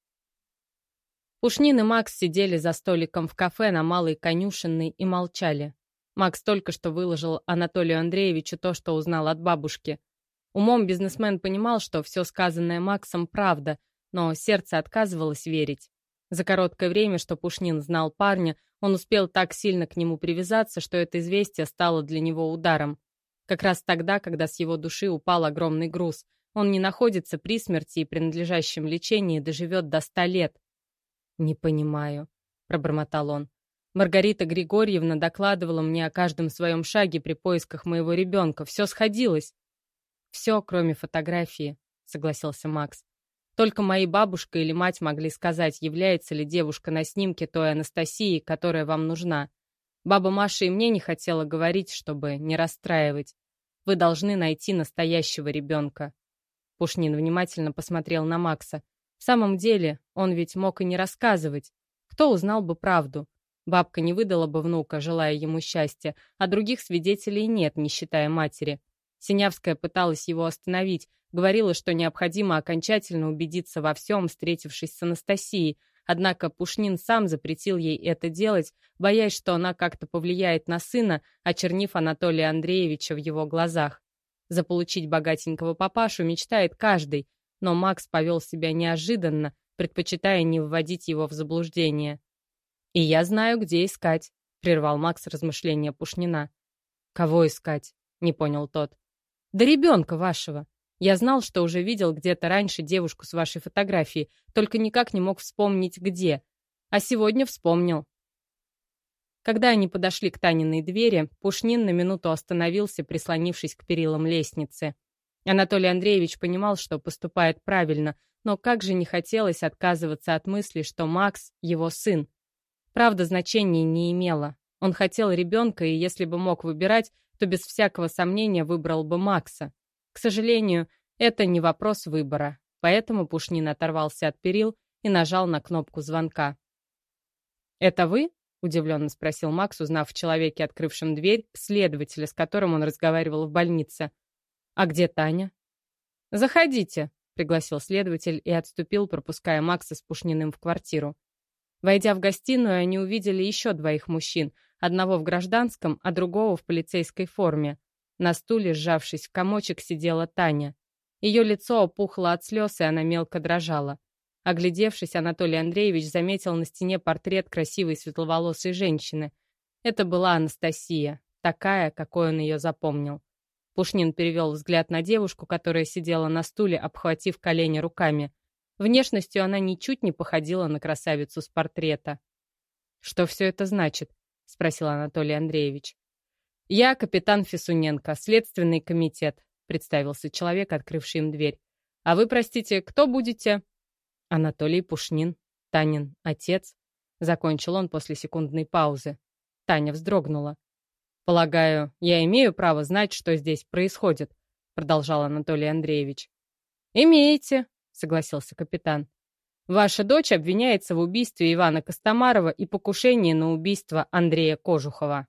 Пушнин и Макс сидели за столиком в кафе на Малой Конюшенной и молчали. Макс только что выложил Анатолию Андреевичу то, что узнал от бабушки. Умом бизнесмен понимал, что все сказанное Максом правда, но сердце отказывалось верить. За короткое время, что Пушнин знал парня, он успел так сильно к нему привязаться, что это известие стало для него ударом. Как раз тогда, когда с его души упал огромный груз. Он не находится при смерти и при надлежащем лечении доживет до ста лет. «Не понимаю», — пробормотал он. «Маргарита Григорьевна докладывала мне о каждом своем шаге при поисках моего ребенка. Все сходилось». «Все, кроме фотографии», — согласился Макс. «Только мои бабушка или мать могли сказать, является ли девушка на снимке той Анастасией, которая вам нужна. Баба Маша и мне не хотела говорить, чтобы не расстраивать. Вы должны найти настоящего ребенка». Пушнин внимательно посмотрел на Макса. В самом деле, он ведь мог и не рассказывать. Кто узнал бы правду? Бабка не выдала бы внука, желая ему счастья, а других свидетелей нет, не считая матери. Синявская пыталась его остановить, говорила, что необходимо окончательно убедиться во всем, встретившись с Анастасией, однако Пушнин сам запретил ей это делать, боясь, что она как-то повлияет на сына, очернив Анатолия Андреевича в его глазах. Заполучить богатенького папашу мечтает каждый, но Макс повел себя неожиданно, предпочитая не вводить его в заблуждение. «И я знаю, где искать», — прервал Макс размышления Пушнина. «Кого искать?» — не понял тот. «Да ребенка вашего. Я знал, что уже видел где-то раньше девушку с вашей фотографией, только никак не мог вспомнить, где. А сегодня вспомнил». Когда они подошли к Таниной двери, Пушнин на минуту остановился, прислонившись к перилам лестницы. Анатолий Андреевич понимал, что поступает правильно, но как же не хотелось отказываться от мысли, что Макс — его сын. Правда, значения не имела. Он хотел ребенка, и если бы мог выбирать, то без всякого сомнения выбрал бы Макса. К сожалению, это не вопрос выбора, поэтому Пушнин оторвался от перил и нажал на кнопку звонка. «Это вы?» — удивленно спросил Макс, узнав в человеке, открывшем дверь, следователя, с которым он разговаривал в больнице. «А где Таня?» «Заходите», — пригласил следователь и отступил, пропуская Макса с Пушниным в квартиру. Войдя в гостиную, они увидели еще двоих мужчин, одного в гражданском, а другого в полицейской форме. На стуле, сжавшись в комочек, сидела Таня. Ее лицо опухло от слез, и она мелко дрожала. Оглядевшись, Анатолий Андреевич заметил на стене портрет красивой светловолосой женщины. Это была Анастасия, такая, какой он ее запомнил. Пушнин перевел взгляд на девушку, которая сидела на стуле, обхватив колени руками. Внешностью она ничуть не походила на красавицу с портрета. «Что все это значит?» — спросил Анатолий Андреевич. «Я капитан Фисуненко, следственный комитет», — представился человек, открывший им дверь. «А вы, простите, кто будете?» «Анатолий Пушнин, Танин отец», — закончил он после секундной паузы. Таня вздрогнула. «Полагаю, я имею право знать, что здесь происходит», — продолжал Анатолий Андреевич. «Имеете», — согласился капитан. «Ваша дочь обвиняется в убийстве Ивана Костомарова и покушении на убийство Андрея Кожухова».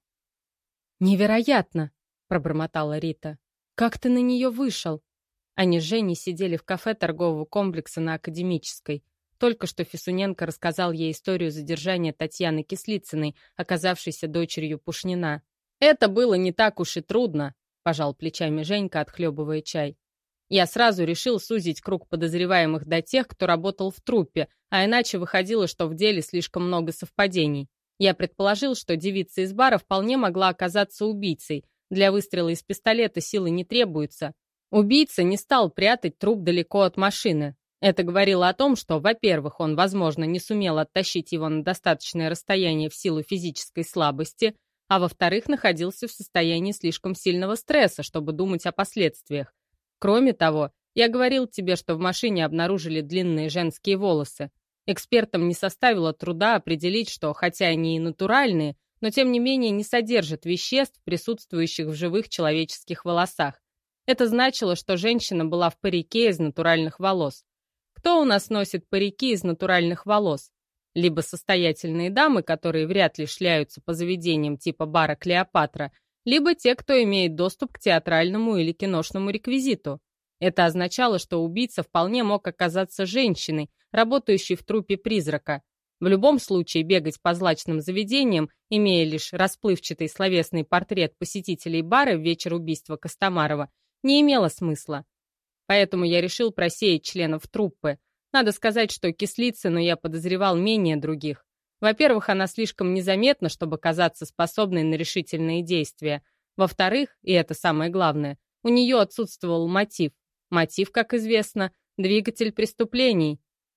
«Невероятно!» — пробормотала Рита. «Как ты на нее вышел?» Они с Женей сидели в кафе торгового комплекса на Академической. Только что Фисуненко рассказал ей историю задержания Татьяны Кислицыной, оказавшейся дочерью Пушнина. «Это было не так уж и трудно», — пожал плечами Женька, отхлебывая чай. «Я сразу решил сузить круг подозреваемых до тех, кто работал в труппе, а иначе выходило, что в деле слишком много совпадений. Я предположил, что девица из бара вполне могла оказаться убийцей. Для выстрела из пистолета силы не требуется. Убийца не стал прятать труп далеко от машины. Это говорило о том, что, во-первых, он, возможно, не сумел оттащить его на достаточное расстояние в силу физической слабости, а во-вторых, находился в состоянии слишком сильного стресса, чтобы думать о последствиях. Кроме того, я говорил тебе, что в машине обнаружили длинные женские волосы. Экспертам не составило труда определить, что, хотя они и натуральные, но тем не менее не содержат веществ, присутствующих в живых человеческих волосах. Это значило, что женщина была в парике из натуральных волос. Кто у нас носит парики из натуральных волос? Либо состоятельные дамы, которые вряд ли шляются по заведениям типа бара Клеопатра, либо те, кто имеет доступ к театральному или киношному реквизиту. Это означало, что убийца вполне мог оказаться женщиной, работающей в труппе призрака. В любом случае бегать по злачным заведениям, имея лишь расплывчатый словесный портрет посетителей бара в вечер убийства Костомарова, не имело смысла. Поэтому я решил просеять членов труппы. Надо сказать, что Кислицыну я подозревал менее других. Во-первых, она слишком незаметна, чтобы казаться способной на решительные действия. Во-вторых, и это самое главное, у нее отсутствовал мотив. Мотив, как известно, двигатель преступлений.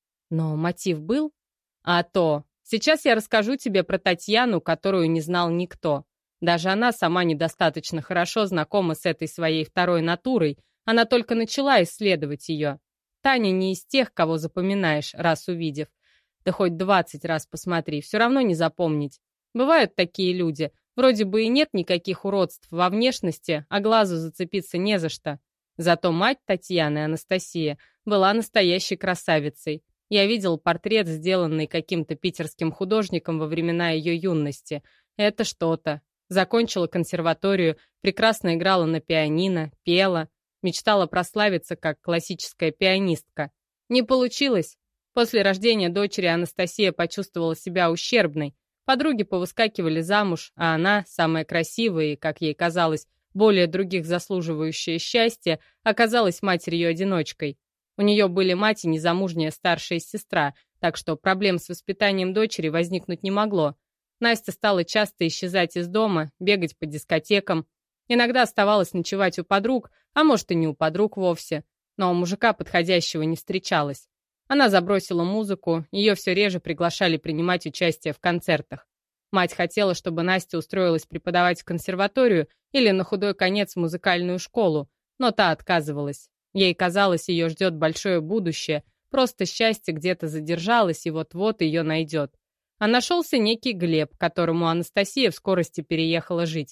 Но мотив был? А то. Сейчас я расскажу тебе про Татьяну, которую не знал никто. Даже она сама недостаточно хорошо знакома с этой своей второй натурой. Она только начала исследовать ее. Таня не из тех, кого запоминаешь, раз увидев. Да хоть двадцать раз посмотри, все равно не запомнить. Бывают такие люди. Вроде бы и нет никаких уродств во внешности, а глазу зацепиться не за что. Зато мать Татьяны, Анастасия, была настоящей красавицей. Я видел портрет, сделанный каким-то питерским художником во времена ее юности. Это что-то. Закончила консерваторию, прекрасно играла на пианино, пела, мечтала прославиться как классическая пианистка. Не получилось. После рождения дочери Анастасия почувствовала себя ущербной. Подруги повыскакивали замуж, а она, самая красивая и, как ей казалось, более других заслуживающая счастья, оказалась матерью-одиночкой. У нее были мать и незамужняя старшая сестра, так что проблем с воспитанием дочери возникнуть не могло. Настя стала часто исчезать из дома, бегать по дискотекам. Иногда оставалась ночевать у подруг, а может и не у подруг вовсе. Но у мужика подходящего не встречалось. Она забросила музыку, ее все реже приглашали принимать участие в концертах. Мать хотела, чтобы Настя устроилась преподавать в консерваторию или на худой конец в музыкальную школу, но та отказывалась. Ей казалось, ее ждет большое будущее, просто счастье где-то задержалось и вот-вот ее найдет. А нашелся некий Глеб, которому Анастасия в скорости переехала жить.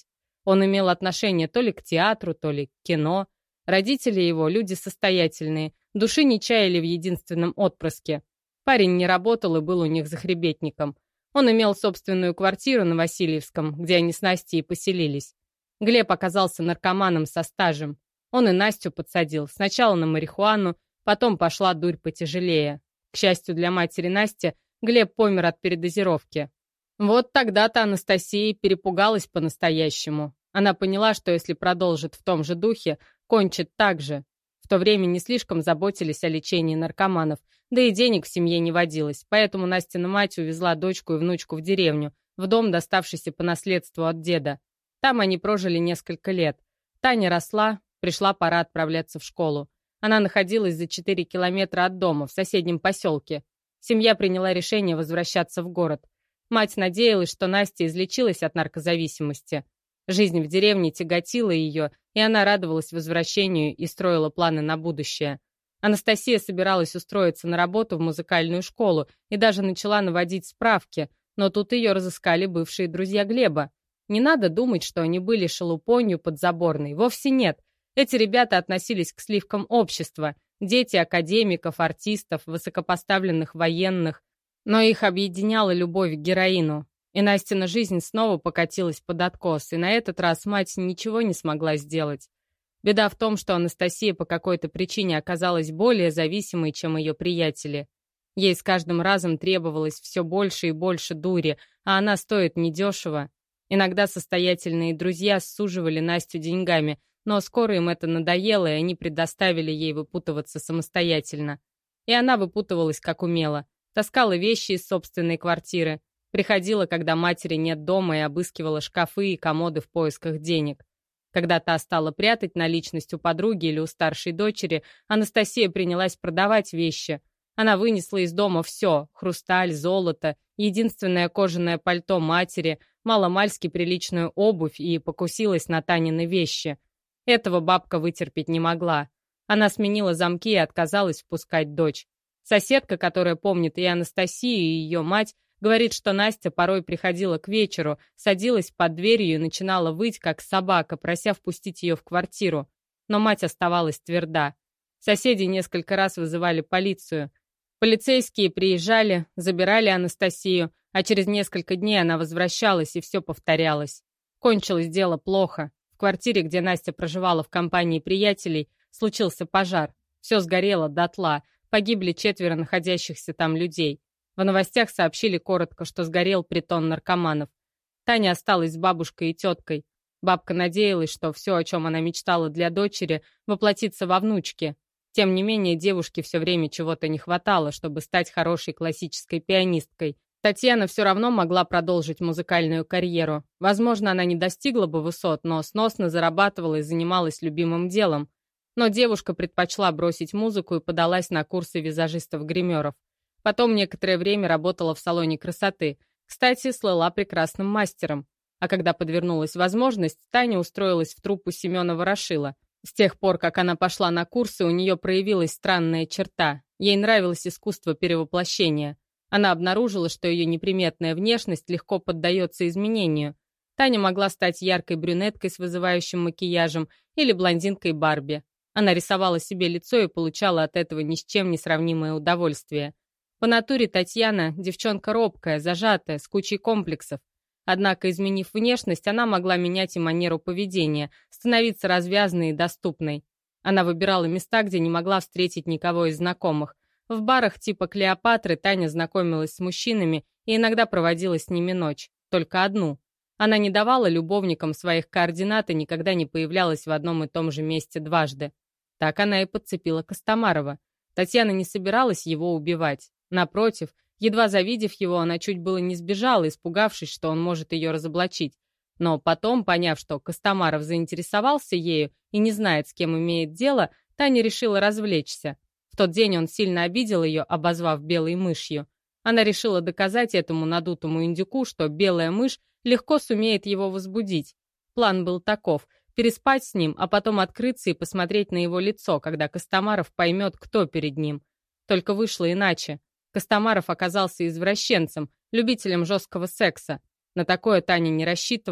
Он имел отношение то ли к театру, то ли к кино. Родители его — люди состоятельные, души не чаяли в единственном отпрыске. Парень не работал и был у них захребетником. Он имел собственную квартиру на Васильевском, где они с Настей и поселились. Глеб оказался наркоманом со стажем. Он и Настю подсадил, сначала на марихуану, потом пошла дурь потяжелее. К счастью для матери Насти, Глеб помер от передозировки. Вот тогда-то Анастасия перепугалась по-настоящему. Она поняла, что если продолжит в том же духе, кончит так же. В то время не слишком заботились о лечении наркоманов, да и денег в семье не водилось, поэтому Настина мать увезла дочку и внучку в деревню, в дом, доставшийся по наследству от деда. Там они прожили несколько лет. Таня росла, пришла пора отправляться в школу. Она находилась за четыре километра от дома, в соседнем поселке. Семья приняла решение возвращаться в город. Мать надеялась, что Настя излечилась от наркозависимости. Жизнь в деревне тяготила ее, и она радовалась возвращению и строила планы на будущее. Анастасия собиралась устроиться на работу в музыкальную школу и даже начала наводить справки, но тут ее разыскали бывшие друзья Глеба. Не надо думать, что они были шелупонью подзаборной. Вовсе нет. Эти ребята относились к сливкам общества. Дети академиков, артистов, высокопоставленных военных. Но их объединяла любовь к героину. И Настина жизнь снова покатилась под откос, и на этот раз мать ничего не смогла сделать. Беда в том, что Анастасия по какой-то причине оказалась более зависимой, чем ее приятели. Ей с каждым разом требовалось все больше и больше дури, а она стоит недешево. Иногда состоятельные друзья суживали Настю деньгами, но скоро им это надоело, и они предоставили ей выпутываться самостоятельно. И она выпутывалась как умела. Таскала вещи из собственной квартиры. Приходила, когда матери нет дома, и обыскивала шкафы и комоды в поисках денег. Когда та стала прятать наличность у подруги или у старшей дочери, Анастасия принялась продавать вещи. Она вынесла из дома все — хрусталь, золото, единственное кожаное пальто матери, маломальски приличную обувь и покусилась на Танины вещи. Этого бабка вытерпеть не могла. Она сменила замки и отказалась впускать дочь. Соседка, которая помнит и Анастасию, и ее мать, говорит, что Настя порой приходила к вечеру, садилась под дверью и начинала выть, как собака, прося впустить ее в квартиру. Но мать оставалась тверда. Соседи несколько раз вызывали полицию. Полицейские приезжали, забирали Анастасию, а через несколько дней она возвращалась, и все повторялось. Кончилось дело плохо. В квартире, где Настя проживала в компании приятелей, случился пожар. Все сгорело дотла, погибли четверо находящихся там людей. В новостях сообщили коротко, что сгорел притон наркоманов. Таня осталась с бабушкой и теткой. Бабка надеялась, что все, о чем она мечтала для дочери, воплотится во внучке. Тем не менее, девушке все время чего-то не хватало, чтобы стать хорошей классической пианисткой. Татьяна все равно могла продолжить музыкальную карьеру. Возможно, она не достигла бы высот, но сносно зарабатывала и занималась любимым делом. Но девушка предпочла бросить музыку и подалась на курсы визажистов-гримеров. Потом некоторое время работала в салоне красоты. Кстати, слыла прекрасным мастером. А когда подвернулась возможность, Таня устроилась в труппу Семена Ворошила. С тех пор, как она пошла на курсы, у нее проявилась странная черта. Ей нравилось искусство перевоплощения. Она обнаружила, что ее неприметная внешность легко поддается изменению. Таня могла стать яркой брюнеткой с вызывающим макияжем или блондинкой Барби. Она рисовала себе лицо и получала от этого ни с чем не сравнимое удовольствие. По натуре Татьяна — девчонка робкая, зажатая, с кучей комплексов. Однако, изменив внешность, она могла менять и манеру поведения, становиться развязной и доступной. Она выбирала места, где не могла встретить никого из знакомых. В барах типа Клеопатры Таня знакомилась с мужчинами и иногда проводила с ними ночь. Только одну. Она не давала любовникам своих координат и никогда не появлялась в одном и том же месте дважды. Так она и подцепила Костомарова. Татьяна не собиралась его убивать. Напротив, едва завидев его, она чуть было не сбежала, испугавшись, что он может ее разоблачить. Но потом, поняв, что Костомаров заинтересовался ею и не знает, с кем имеет дело, Таня решила развлечься. В тот день он сильно обидел ее, обозвав белой мышью. Она решила доказать этому надутому индюку, что белая мышь легко сумеет его возбудить. План был таков — переспать с ним, а потом открыться и посмотреть на его лицо, когда Костомаров поймет, кто перед ним. Только вышло иначе. Костомаров оказался извращенцем, любителем жесткого секса. На такое Таня не рассчитывала.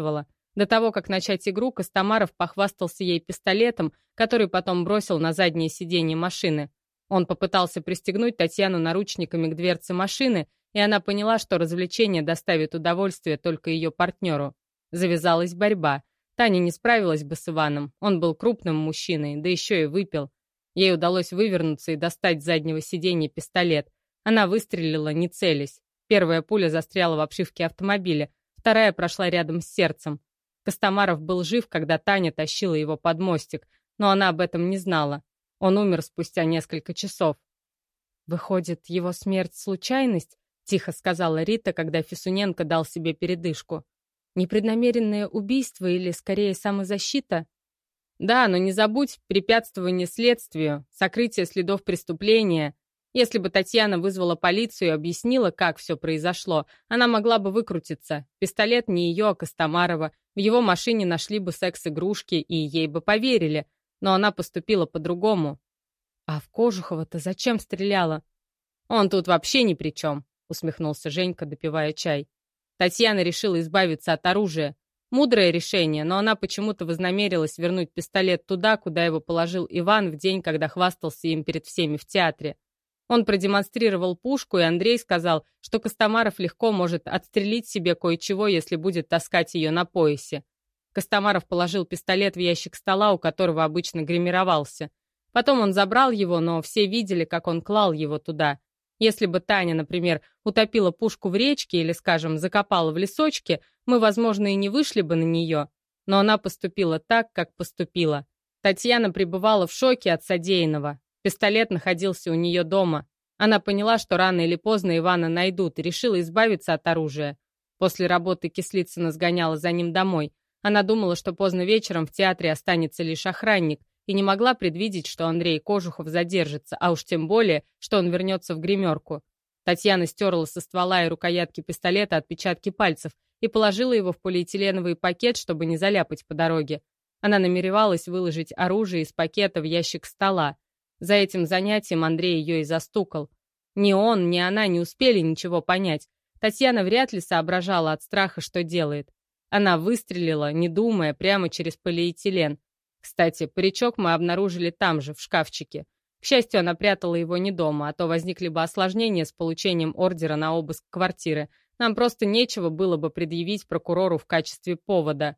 До того, как начать игру, Костомаров похвастался ей пистолетом, который потом бросил на заднее сиденье машины. Он попытался пристегнуть Татьяну наручниками к дверце машины, и она поняла, что развлечение доставит удовольствие только ее партнеру. Завязалась борьба. Таня не справилась бы с Иваном. Он был крупным мужчиной, да еще и выпил. Ей удалось вывернуться и достать с заднего сиденья пистолет. Она выстрелила, не целясь. Первая пуля застряла в обшивке автомобиля, вторая прошла рядом с сердцем. Костомаров был жив, когда Таня тащила его под мостик, но она об этом не знала. Он умер спустя несколько часов. «Выходит, его смерть — случайность?» — тихо сказала Рита, когда Фисуненко дал себе передышку. «Непреднамеренное убийство или, скорее, самозащита?» «Да, но не забудь препятствование следствию, сокрытие следов преступления. Если бы Татьяна вызвала полицию и объяснила, как все произошло, она могла бы выкрутиться. Пистолет не ее, а Костомарова. В его машине нашли бы секс-игрушки, и ей бы поверили. Но она поступила по-другому». «А в Кожухова-то зачем стреляла?» «Он тут вообще ни при чем», — усмехнулся Женька, допивая чай. Татьяна решила избавиться от оружия. Мудрое решение, но она почему-то вознамерилась вернуть пистолет туда, куда его положил Иван в день, когда хвастался им перед всеми в театре. Он продемонстрировал пушку, и Андрей сказал, что Костомаров легко может отстрелить себе кое-чего, если будет таскать ее на поясе. Костомаров положил пистолет в ящик стола, у которого обычно гримировался. Потом он забрал его, но все видели, как он клал его туда. Если бы Таня, например, утопила пушку в речке или, скажем, закопала в лесочке, мы, возможно, и не вышли бы на нее. Но она поступила так, как поступила. Татьяна пребывала в шоке от содеянного. Пистолет находился у нее дома. Она поняла, что рано или поздно Ивана найдут, и решила избавиться от оружия. После работы Кислицына сгоняла за ним домой. Она думала, что поздно вечером в театре останется лишь охранник, и не могла предвидеть, что Андрей Кожухов задержится, а уж тем более, что он вернется в гримерку. Татьяна стерла со ствола и рукоятки пистолета отпечатки пальцев и положила его в полиэтиленовый пакет, чтобы не заляпать по дороге. Она намеревалась выложить оружие из пакета в ящик стола. За этим занятием Андрей ее и застукал. Ни он, ни она не успели ничего понять. Татьяна вряд ли соображала от страха, что делает. Она выстрелила, не думая, прямо через полиэтилен. Кстати, паричок мы обнаружили там же, в шкафчике. К счастью, она прятала его не дома, а то возникли бы осложнения с получением ордера на обыск квартиры. Нам просто нечего было бы предъявить прокурору в качестве повода.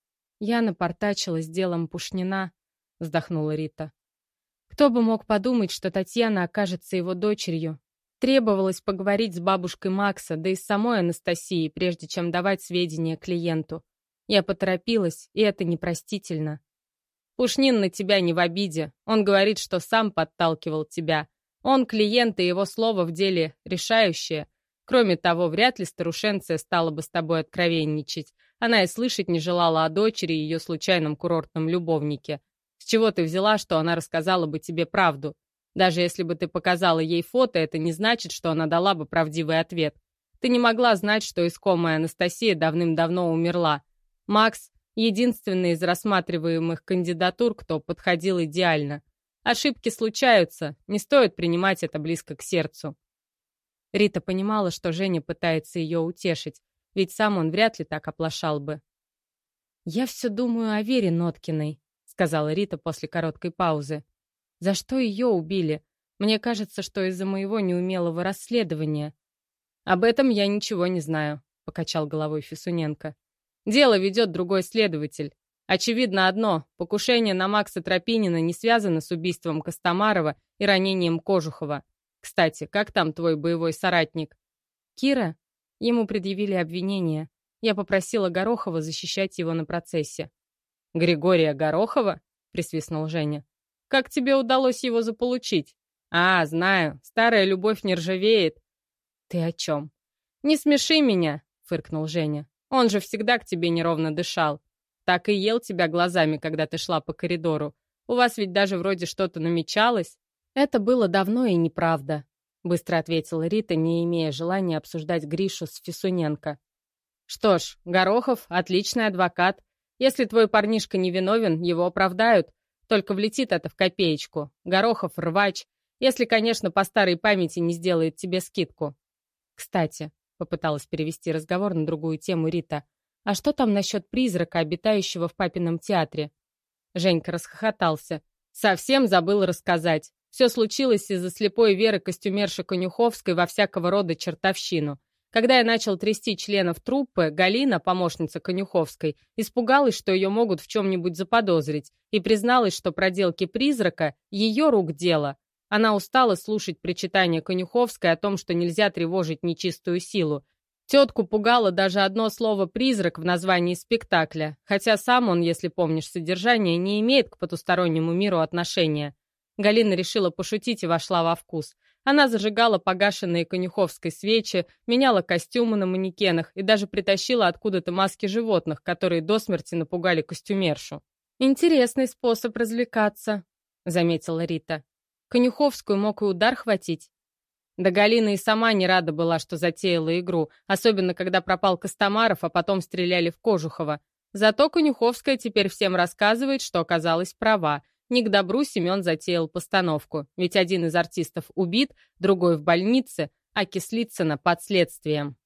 «Я напортачила с делом Пушнина», — вздохнула Рита. «Кто бы мог подумать, что Татьяна окажется его дочерью? Требовалось поговорить с бабушкой Макса, да и с самой Анастасией, прежде чем давать сведения клиенту. Я поторопилась, и это непростительно». «Пушнин на тебя не в обиде. Он говорит, что сам подталкивал тебя. Он клиент, и его слово в деле решающее. Кроме того, вряд ли старушенция стала бы с тобой откровенничать. Она и слышать не желала о дочери и ее случайном курортном любовнике. С чего ты взяла, что она рассказала бы тебе правду? Даже если бы ты показала ей фото, это не значит, что она дала бы правдивый ответ. Ты не могла знать, что искомая Анастасия давным-давно умерла. Макс — единственный из рассматриваемых кандидатур, кто подходил идеально. Ошибки случаются, не стоит принимать это близко к сердцу». Рита понимала, что Женя пытается ее утешить, ведь сам он вряд ли так оплошал бы. «Я все думаю о Вере Ноткиной», — сказала Рита после короткой паузы. «За что ее убили? Мне кажется, что из-за моего неумелого расследования». «Об этом я ничего не знаю», — покачал головой Фисуненко. «Дело ведет другой следователь. Очевидно одно — покушение на Макса Тропинина не связано с убийством Костомарова и ранением Кожухова. Кстати, как там твой боевой соратник?» «Кира?» Ему предъявили обвинение. Я попросила Горохова защищать его на процессе. «Григория Горохова?» — присвистнул Женя. «Как тебе удалось его заполучить?» «А, знаю, старая любовь не ржавеет». «Ты о чем?» «Не смеши меня», — фыркнул Женя. «Он же всегда к тебе неровно дышал. Так и ел тебя глазами, когда ты шла по коридору. У вас ведь даже вроде что-то намечалось». «Это было давно и неправда», — быстро ответила Рита, не имея желания обсуждать Гришу с Фисуненко. «Что ж, Горохов — отличный адвокат. Если твой парнишка невиновен, его оправдают. Только влетит это в копеечку. Горохов — рвач. Если, конечно, по старой памяти не сделает тебе скидку». «Кстати», — попыталась перевести разговор на другую тему Рита, А что там насчет призрака, обитающего в папином театре? Женька расхохотался. Совсем забыл рассказать. Все случилось из-за слепой веры костюмерши Конюховской во всякого рода чертовщину. Когда я начал трясти членов труппы, Галина, помощница Конюховской, испугалась, что ее могут в чем-нибудь заподозрить, и призналась, что проделки призрака — ее рук дело. Она устала слушать причитания Конюховской о том, что нельзя тревожить нечистую силу. Тетку пугало даже одно слово «призрак» в названии спектакля, хотя сам он, если помнишь содержание, не имеет к потустороннему миру отношения. Галина решила пошутить и вошла во вкус. Она зажигала погашенные Конюховской свечи, меняла костюмы на манекенах и даже притащила откуда-то маски животных, которые до смерти напугали костюмершу. «Интересный способ развлекаться», — заметила Рита. «Конюховскую мог и удар хватить». Да Галина и сама не рада была, что затеяла игру, особенно когда пропал Костомаров, а потом стреляли в Кожухова. Зато Конюховская теперь всем рассказывает, что оказалась права. Не к добру Семен затеял постановку, ведь один из артистов убит, другой в больнице, а Кислицына под следствием.